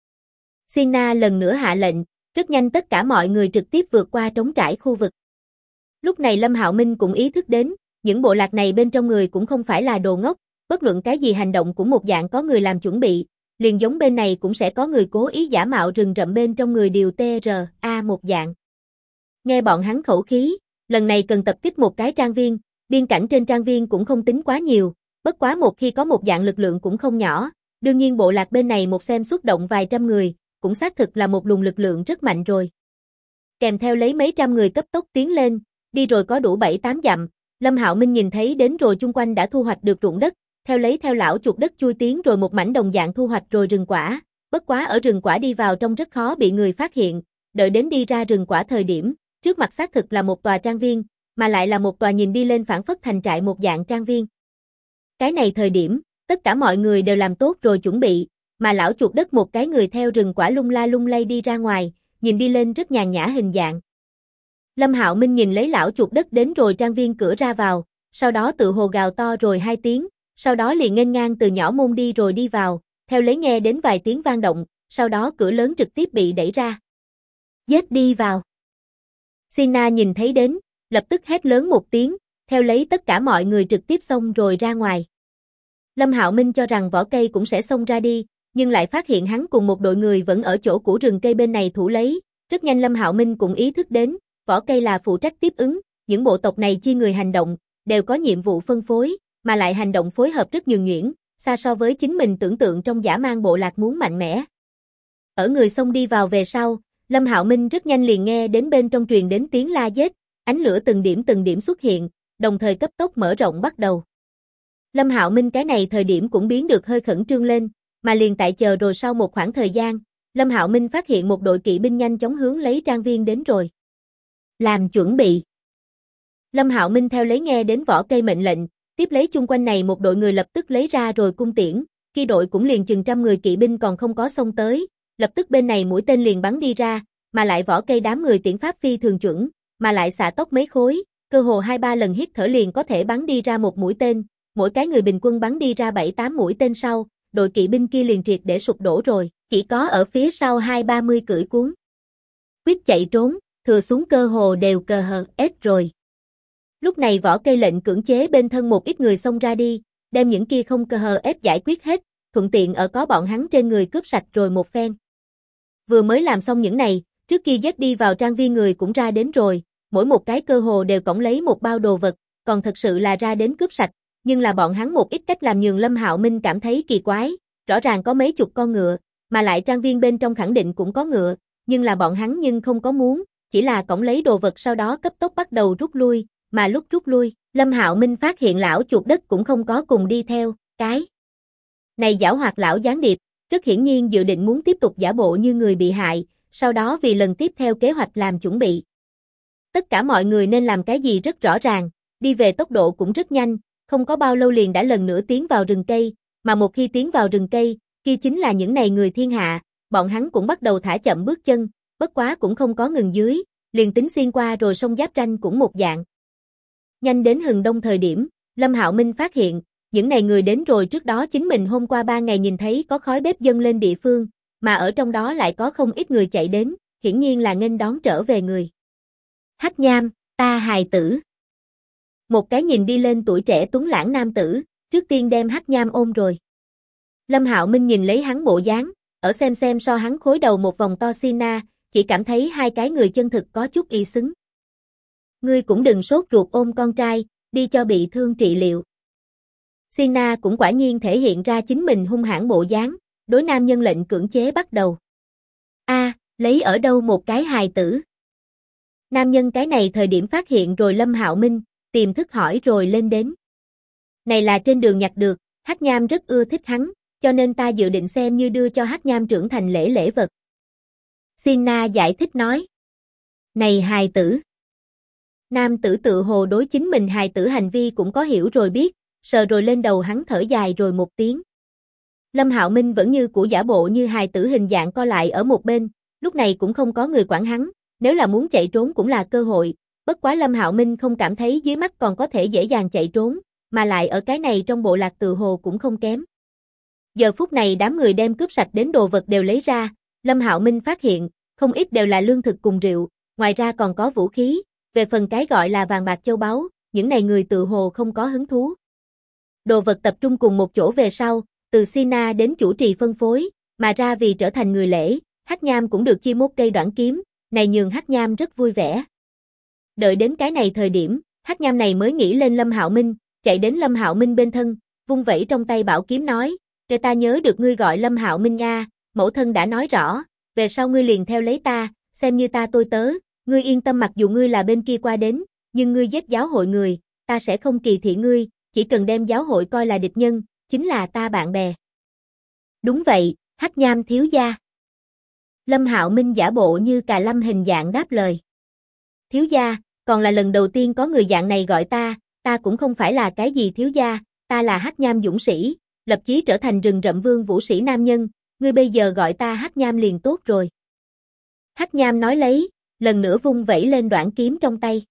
Sina lần nữa hạ lệnh, rất nhanh tất cả mọi người trực tiếp vượt qua trống trải khu vực. Lúc này Lâm Hạo Minh cũng ý thức đến, những bộ lạc này bên trong người cũng không phải là đồ ngốc, bất luận cái gì hành động cũng một dạng có người làm chuẩn bị, liền giống bên này cũng sẽ có người cố ý giả mạo rừng rậm bên trong người điều TRA một dạng. Nghe bọn hắn khẩu khí, lần này cần tập kích một cái trang viên, biên cảnh trên trang viên cũng không tính quá nhiều, bất quá một khi có một dạng lực lượng cũng không nhỏ, đương nhiên bộ lạc bên này một xem xuất động vài trăm người, cũng xác thực là một luồng lực lượng rất mạnh rồi. Kèm theo lấy mấy trăm người cấp tốc tiến lên, đi rồi có đủ 7-8 dặm, Lâm Hạo Minh nhìn thấy đến rồi chung quanh đã thu hoạch được ruộng đất, theo lão chuột đất chui tiến rồi một mảnh đồng dạng thu hoạch rồi rừng quả, bất quá ở rừng quả đi vào trong rất khó bị người phát hiện, đợi đến đi ra rừng quả thời điểm, trước mặt xác thực là một tòa trang viên, mà lại là một tòa nhìn đi lên phản phất thành trại một dạng trang viên. Cái này thời điểm, tất cả mọi người đều làm tốt rồi chuẩn bị, mà lão chuột đất một cái người theo rừng quả lung la lung lay đi ra ngoài, nhìn đi lên rất nhàn nhã hình dạng. Lâm Hạo Minh nhìn lấy lão chuột đất đến rồi trang viên cửa ra vào, sau đó tự hồ gào to rồi 2 tiếng, sau đó liền nghênh ngang từ nhỏ môn đi rồi đi vào, theo lấy nghe đến vài tiếng vang động, sau đó cửa lớn trực tiếp bị đẩy ra. "Giết đi vào." Sina nhìn thấy đến, lập tức hét lớn một tiếng, theo lấy tất cả mọi người trực tiếp xông rồi ra ngoài. Lâm Hạo Minh cho rằng vỏ cây cũng sẽ xông ra đi, nhưng lại phát hiện hắn cùng một đội người vẫn ở chỗ cũ rừng cây bên này thủ lấy, rất nhanh Lâm Hạo Minh cũng ý thức đến, vỏ cây là phụ trách tiếp ứng, những bộ tộc này chia người hành động, đều có nhiệm vụ phân phối, mà lại hành động phối hợp rất nhuần nhuyễn, xa so với chính mình tưởng tượng trong dã man bộ lạc muốn mạnh mẽ. Ở người xông đi vào về sau, Lâm Hạo Minh rất nhanh liền nghe đến bên trong truyền đến tiếng la giết, ánh lửa từng điểm xuất hiện, đồng thời cấp tốc mở rộng bắt đầu. Lâm Hạo Minh cái này thời điểm cũng biến được hơi khẩn trương lên, mà liền tại chờ rồi sau một khoảng thời gian, Lâm Hạo Minh phát hiện một đội kỵ binh nhanh chóng hướng lấy trang viên đến rồi. Làm chuẩn bị. Lâm Hạo Minh theo lấy nghe đến vỏ cây mệnh lệnh, tiếp lấy chung quanh này một đội người lập tức lấy ra rồi cung tiễn, khi đội cũng liền chừng trăm người kỵ binh còn không có xông tới, lập tức bên này mũi tên liền bắn đi ra, mà lại vỏ cây đám người tiễn pháp phi thường chuẩn, mà lại xạ tốc mấy khối, cơ hồ 2-3 lần hít thở liền có thể bắn đi ra một mũi tên, mỗi cái người bình quân bắn đi ra 7-8 mũi tên sau, đội kỵ binh kia liền triệt để sụp đổ rồi, chỉ có ở phía sau 20-30 cưỡi cuốn quyết chạy trốn, thừa xuống cơ hồ đều cờ hờ ết rồi. Lúc này Võ Cây lệnh cưỡng chế bên thân một ít người xông ra đi, đem những kia không cờ hờ ết giải quyết hết, thuận tiện ở có bọn hắn trên người cướp sạch rồi một phen. Vừa mới làm xong những này, trước khi dắt đi vào trang viên người cũng ra đến rồi, mỗi một cái cơ hồ đều cõng lấy một bao đồ vật, còn thật sự là ra đến cướp sạch, nhưng là bọn hắn một ít cách làm nhường Lâm Hạo Minh cảm thấy kỳ quái, rõ ràng có mấy chục con ngựa, mà lại trang viên bên trong khẳng định cũng có ngựa, nhưng là bọn hắn nhưng không có muốn, chỉ là cõng lấy đồ vật sau đó cấp tốc bắt đầu rút lui, mà lúc rút lui, Lâm Hạo Minh phát hiện lão chuột đất cũng không có cùng đi theo, cái này giảo hoạt lão gián điệp, rất hiển nhiên dự định muốn tiếp tục giả bộ như người bị hại, sau đó vì lần tiếp theo kế hoạch làm chuẩn bị. Tất cả mọi người nên làm cái gì rất rõ ràng, đi về tốc độ cũng rất nhanh, không có bao lâu liền đã lần nữa tiến vào rừng cây, mà một khi tiến vào rừng cây, kia chính là những này người thiên hạ, bọn hắn cũng bắt đầu thả chậm bước chân, bất quá cũng không có ngừng dưới, liền tính xuyên qua rồi sông Giáp Ranh cũng một dạng. Nhanh đến hừng đông thời điểm, Lâm Hạo Minh phát hiện, những này người đến rồi trước đó chính mình hôm qua 3 ngày nhìn thấy có khói bếp dâng lên địa phương, mà ở trong đó lại có không ít người chạy đến, hiển nhiên là nghênh đón trở về người. Hắc Nham, ta hài tử. Một cái nhìn đi lên tuổi trẻ tuấn lãng nam tử, trước tiên đem Hắc Nham ôm rồi. Lâm Hạo Minh nhìn lấy hắn bộ dáng, ở xem so hắn khối đầu một vòng to Sina, chỉ cảm thấy hai cái người chân thực có chút y xứng. Ngươi cũng đừng sốt ruột ôm con trai, đi cho bị thương trị liệu. Sina cũng quả nhiên thể hiện ra chính mình hung hãn bộ dáng, đối nam nhân lệnh cưỡng chế bắt đầu. Lấy ở đâu một cái hài tử? Nam nhân cái này thời điểm phát hiện rồi Lâm Hạo Minh, tiềm thức hỏi rồi lên đến. Này là trên đường nhặt được, Hắc Nham rất ưa thích hắn, cho nên ta dự định xem như đưa cho Hắc Nham trưởng thành lễ vật. Sina giải thích nói. Này hài tử. Nam tử tự hồ đối chính mình hài tử hành vi cũng có hiểu rồi biết, sờ rồi lên đầu hắn thở dài rồi một tiếng. Lâm Hạo Minh vẫn như cũ giả bộ như hài tử hình dạng co lại ở một bên, lúc này cũng không có người quản hắn, nếu là muốn chạy trốn cũng là cơ hội, bất quá Lâm Hạo Minh không cảm thấy dưới mắt còn có thể dễ dàng chạy trốn, mà lại ở cái này trong bộ lạc tự hồ cũng không kém. Giờ phút này đám người đem cướp sạch đến đồ vật đều lấy ra, Lâm Hạo Minh phát hiện, không ít đều là lương thực cùng rượu, ngoài ra còn có vũ khí, về phần cái gọi là vàng bạc châu báu, những này người tự hồ không có hứng thú. Đồ vật tập trung cùng một chỗ về sau, từ Sina đến chủ trì phân phối, mà ra vì trở thành người lễ, Hắc Nham cũng được chia một cây đoạn kiếm, này nhường Hắc Nham rất vui vẻ. Đợi đến cái này thời điểm, Hắc Nham này mới nghĩ lên Lâm Hạo Minh, chạy đến Lâm Hạo Minh bên thân, vung vẩy trong tay bảo kiếm nói, "Kể ta nhớ được ngươi gọi Lâm Hạo Minh a, mẫu thân đã nói rõ, về sau ngươi liền theo lấy ta, xem như ta tôi tớ, ngươi yên tâm mặc dù ngươi là bên kia qua đến, nhưng ngươi giết giáo hội người, ta sẽ không kỳ thị ngươi, chỉ cần đem giáo hội coi là địch nhân, chính là ta bạn bè." Đúng vậy, Hắc Nham thiếu gia. Lâm Hạo Minh giả bộ như Cà Lâm hình dạng đáp lời. Thiếu gia, còn là lần đầu tiên có người dạng này gọi ta cũng không phải là cái gì thiếu gia, ta là Hắc Nham dũng sĩ, lập chí trở thành rừng rậm vương vũ sĩ nam nhân, ngươi bây giờ gọi ta Hắc Nham liền tốt rồi. Hắc Nham nói lấy, lần nữa vung vẩy lên đoạn kiếm trong tay.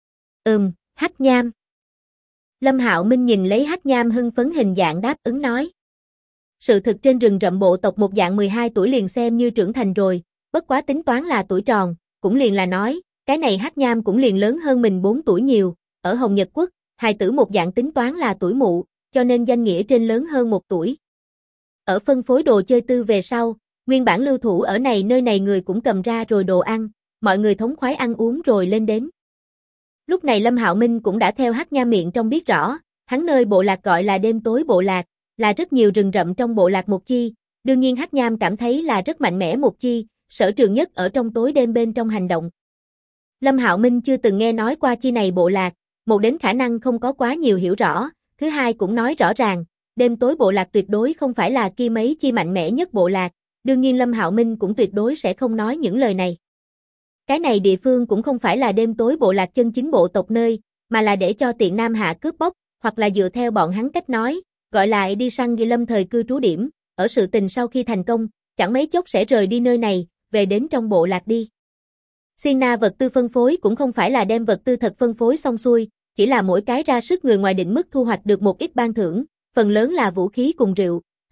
Hắc Nham. Lâm Hạo Minh nhìn lấy Hắc Nham hưng phấn hình dạng đáp ứng nói. Sự thực trên rừng rậm bộ tộc một dạng 12 tuổi liền xem như trưởng thành rồi, bất quá tính toán là tuổi tròn, cũng liền là nói, cái này Hắc Nham cũng liền lớn hơn mình 4 tuổi nhiều, ở Hồng Nhật Quốc, hài tử một dạng tính toán là tuổi mụ, cho nên danh nghĩa trên lớn hơn 1 tuổi. Ở phân phối đồ chơi tư về sau, nguyên bản lưu thủ ở nơi này người cũng cầm ra rồi đồ ăn, mọi người thống khoái ăn uống rồi lên đến. Lúc này Lâm Hạo Minh cũng đã theo Hắc Nham miệng trong biết rõ, hắn nơi bộ lạc gọi là đêm tối bộ lạc, là rất nhiều rừng rậm trong bộ lạc một chi, đương nhiên Hắc Nham cảm thấy là rất mạnh mẽ một chi, sở trường nhất ở trong tối đêm bên trong hành động. Lâm Hạo Minh chưa từng nghe nói qua chi này bộ lạc, một đến khả năng không có quá nhiều hiểu rõ, thứ hai cũng nói rõ ràng, đêm tối bộ lạc tuyệt đối không phải là kia mấy chi mạnh mẽ nhất bộ lạc, đương nhiên Lâm Hạo Minh cũng tuyệt đối sẽ không nói những lời này. Cái này địa phương cũng không phải là đêm tối bộ lạc chân chính bộ tộc nơi, mà là để cho tiện nam hạ cướp bóc, hoặc là dựa theo bọn hắn cách nói, gọi lại đi săn ghi lâm thời cư trú điểm, ở sự tình sau khi thành công, chẳng mấy chốc sẽ rời đi nơi này, về đến trong bộ lạc đi. Sina vật tư phân phối cũng không phải là đem vật tư thật phân phối xong xuôi, chỉ là mỗi cái ra sức người ngoài định mức thu hoạch được một ít ban thưởng, phần lớn là vũ khí cùng rượu.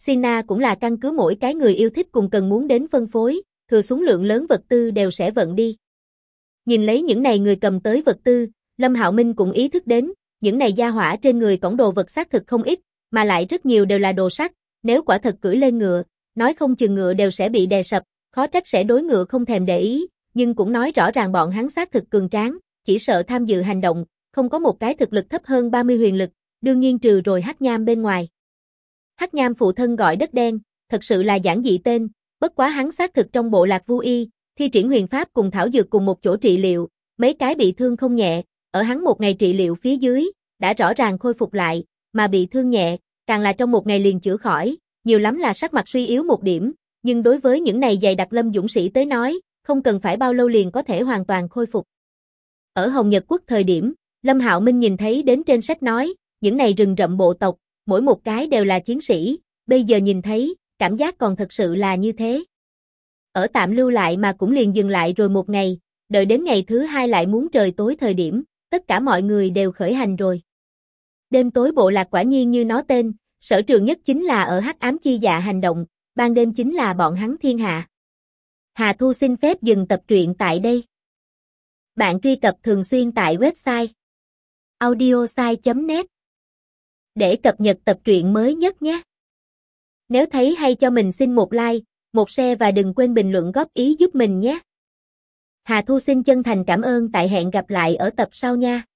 Sina cũng là căn cứ mỗi cái người yêu thích cùng cần muốn đến phân phối, thừa xuống lượng lớn vật tư đều sẽ vận đi. Nhìn lấy những này người cầm tới vật tư, Lâm Hạo Minh cũng ý thức đến, những này gia hỏa trên người cõng đồ vật xác thực không ít, mà lại rất nhiều đều là đồ sắt, nếu quả thật cưỡi lên ngựa, nói không chừng ngựa đều sẽ bị đè sập, khó trách sẽ đối ngựa không thèm để ý, nhưng cũng nói rõ ràng bọn hắn xác thực cường tráng, chỉ sợ tham dự hành động, không có một cái thực lực thấp hơn 30 huyền lực, đương nhiên trừ rồi Hắc Nham bên ngoài. Hắc Nham phụ thân gọi Đất Đen, thật sự là giản dị tên, bất quá hắn xác thực trong bộ lạc Vu Y, thi triển huyền pháp cùng thảo dược cùng một chỗ trị liệu, mấy cái bị thương không nhẹ, ở hắn một ngày trị liệu phía dưới, đã rõ ràng khôi phục lại, mà bị thương nhẹ, càng là trong một ngày liền chữa khỏi, nhiều lắm là sắc mặt suy yếu một điểm, nhưng đối với những này dày đặc Lâm dũng sĩ tới nói, không cần phải bao lâu liền có thể hoàn toàn khôi phục. Ở Hồng Nhật Quốc thời điểm, Lâm Hạo Minh nhìn thấy đến trên sách nói, những này rừng rậm bộ tộc, mỗi một cái đều là chiến sĩ, bây giờ nhìn thấy, cảm giác còn thật sự là như thế. Ở tạm lưu lại mà cũng liền dừng lại rồi một ngày, đợi đến ngày thứ hai lại muốn trời tối thời điểm, tất cả mọi người đều khởi hành rồi. Đêm tối bộ lạc quả nhiên như nó tên, sở trường nhất chính là ở hắc ám chi dạ hành động, ban đêm chính là bọn hắn thiên hạ. Hà Thu xin phép dừng tập truyện tại đây. Bạn truy cập thường xuyên tại website audiosai.net để cập nhật tập truyện mới nhất nhé. Nếu thấy hay cho mình xin một like, một share và đừng quên bình luận góp ý giúp mình nhé. Hà Thu xin chân thành cảm ơn, tại hẹn gặp lại ở tập sau nha.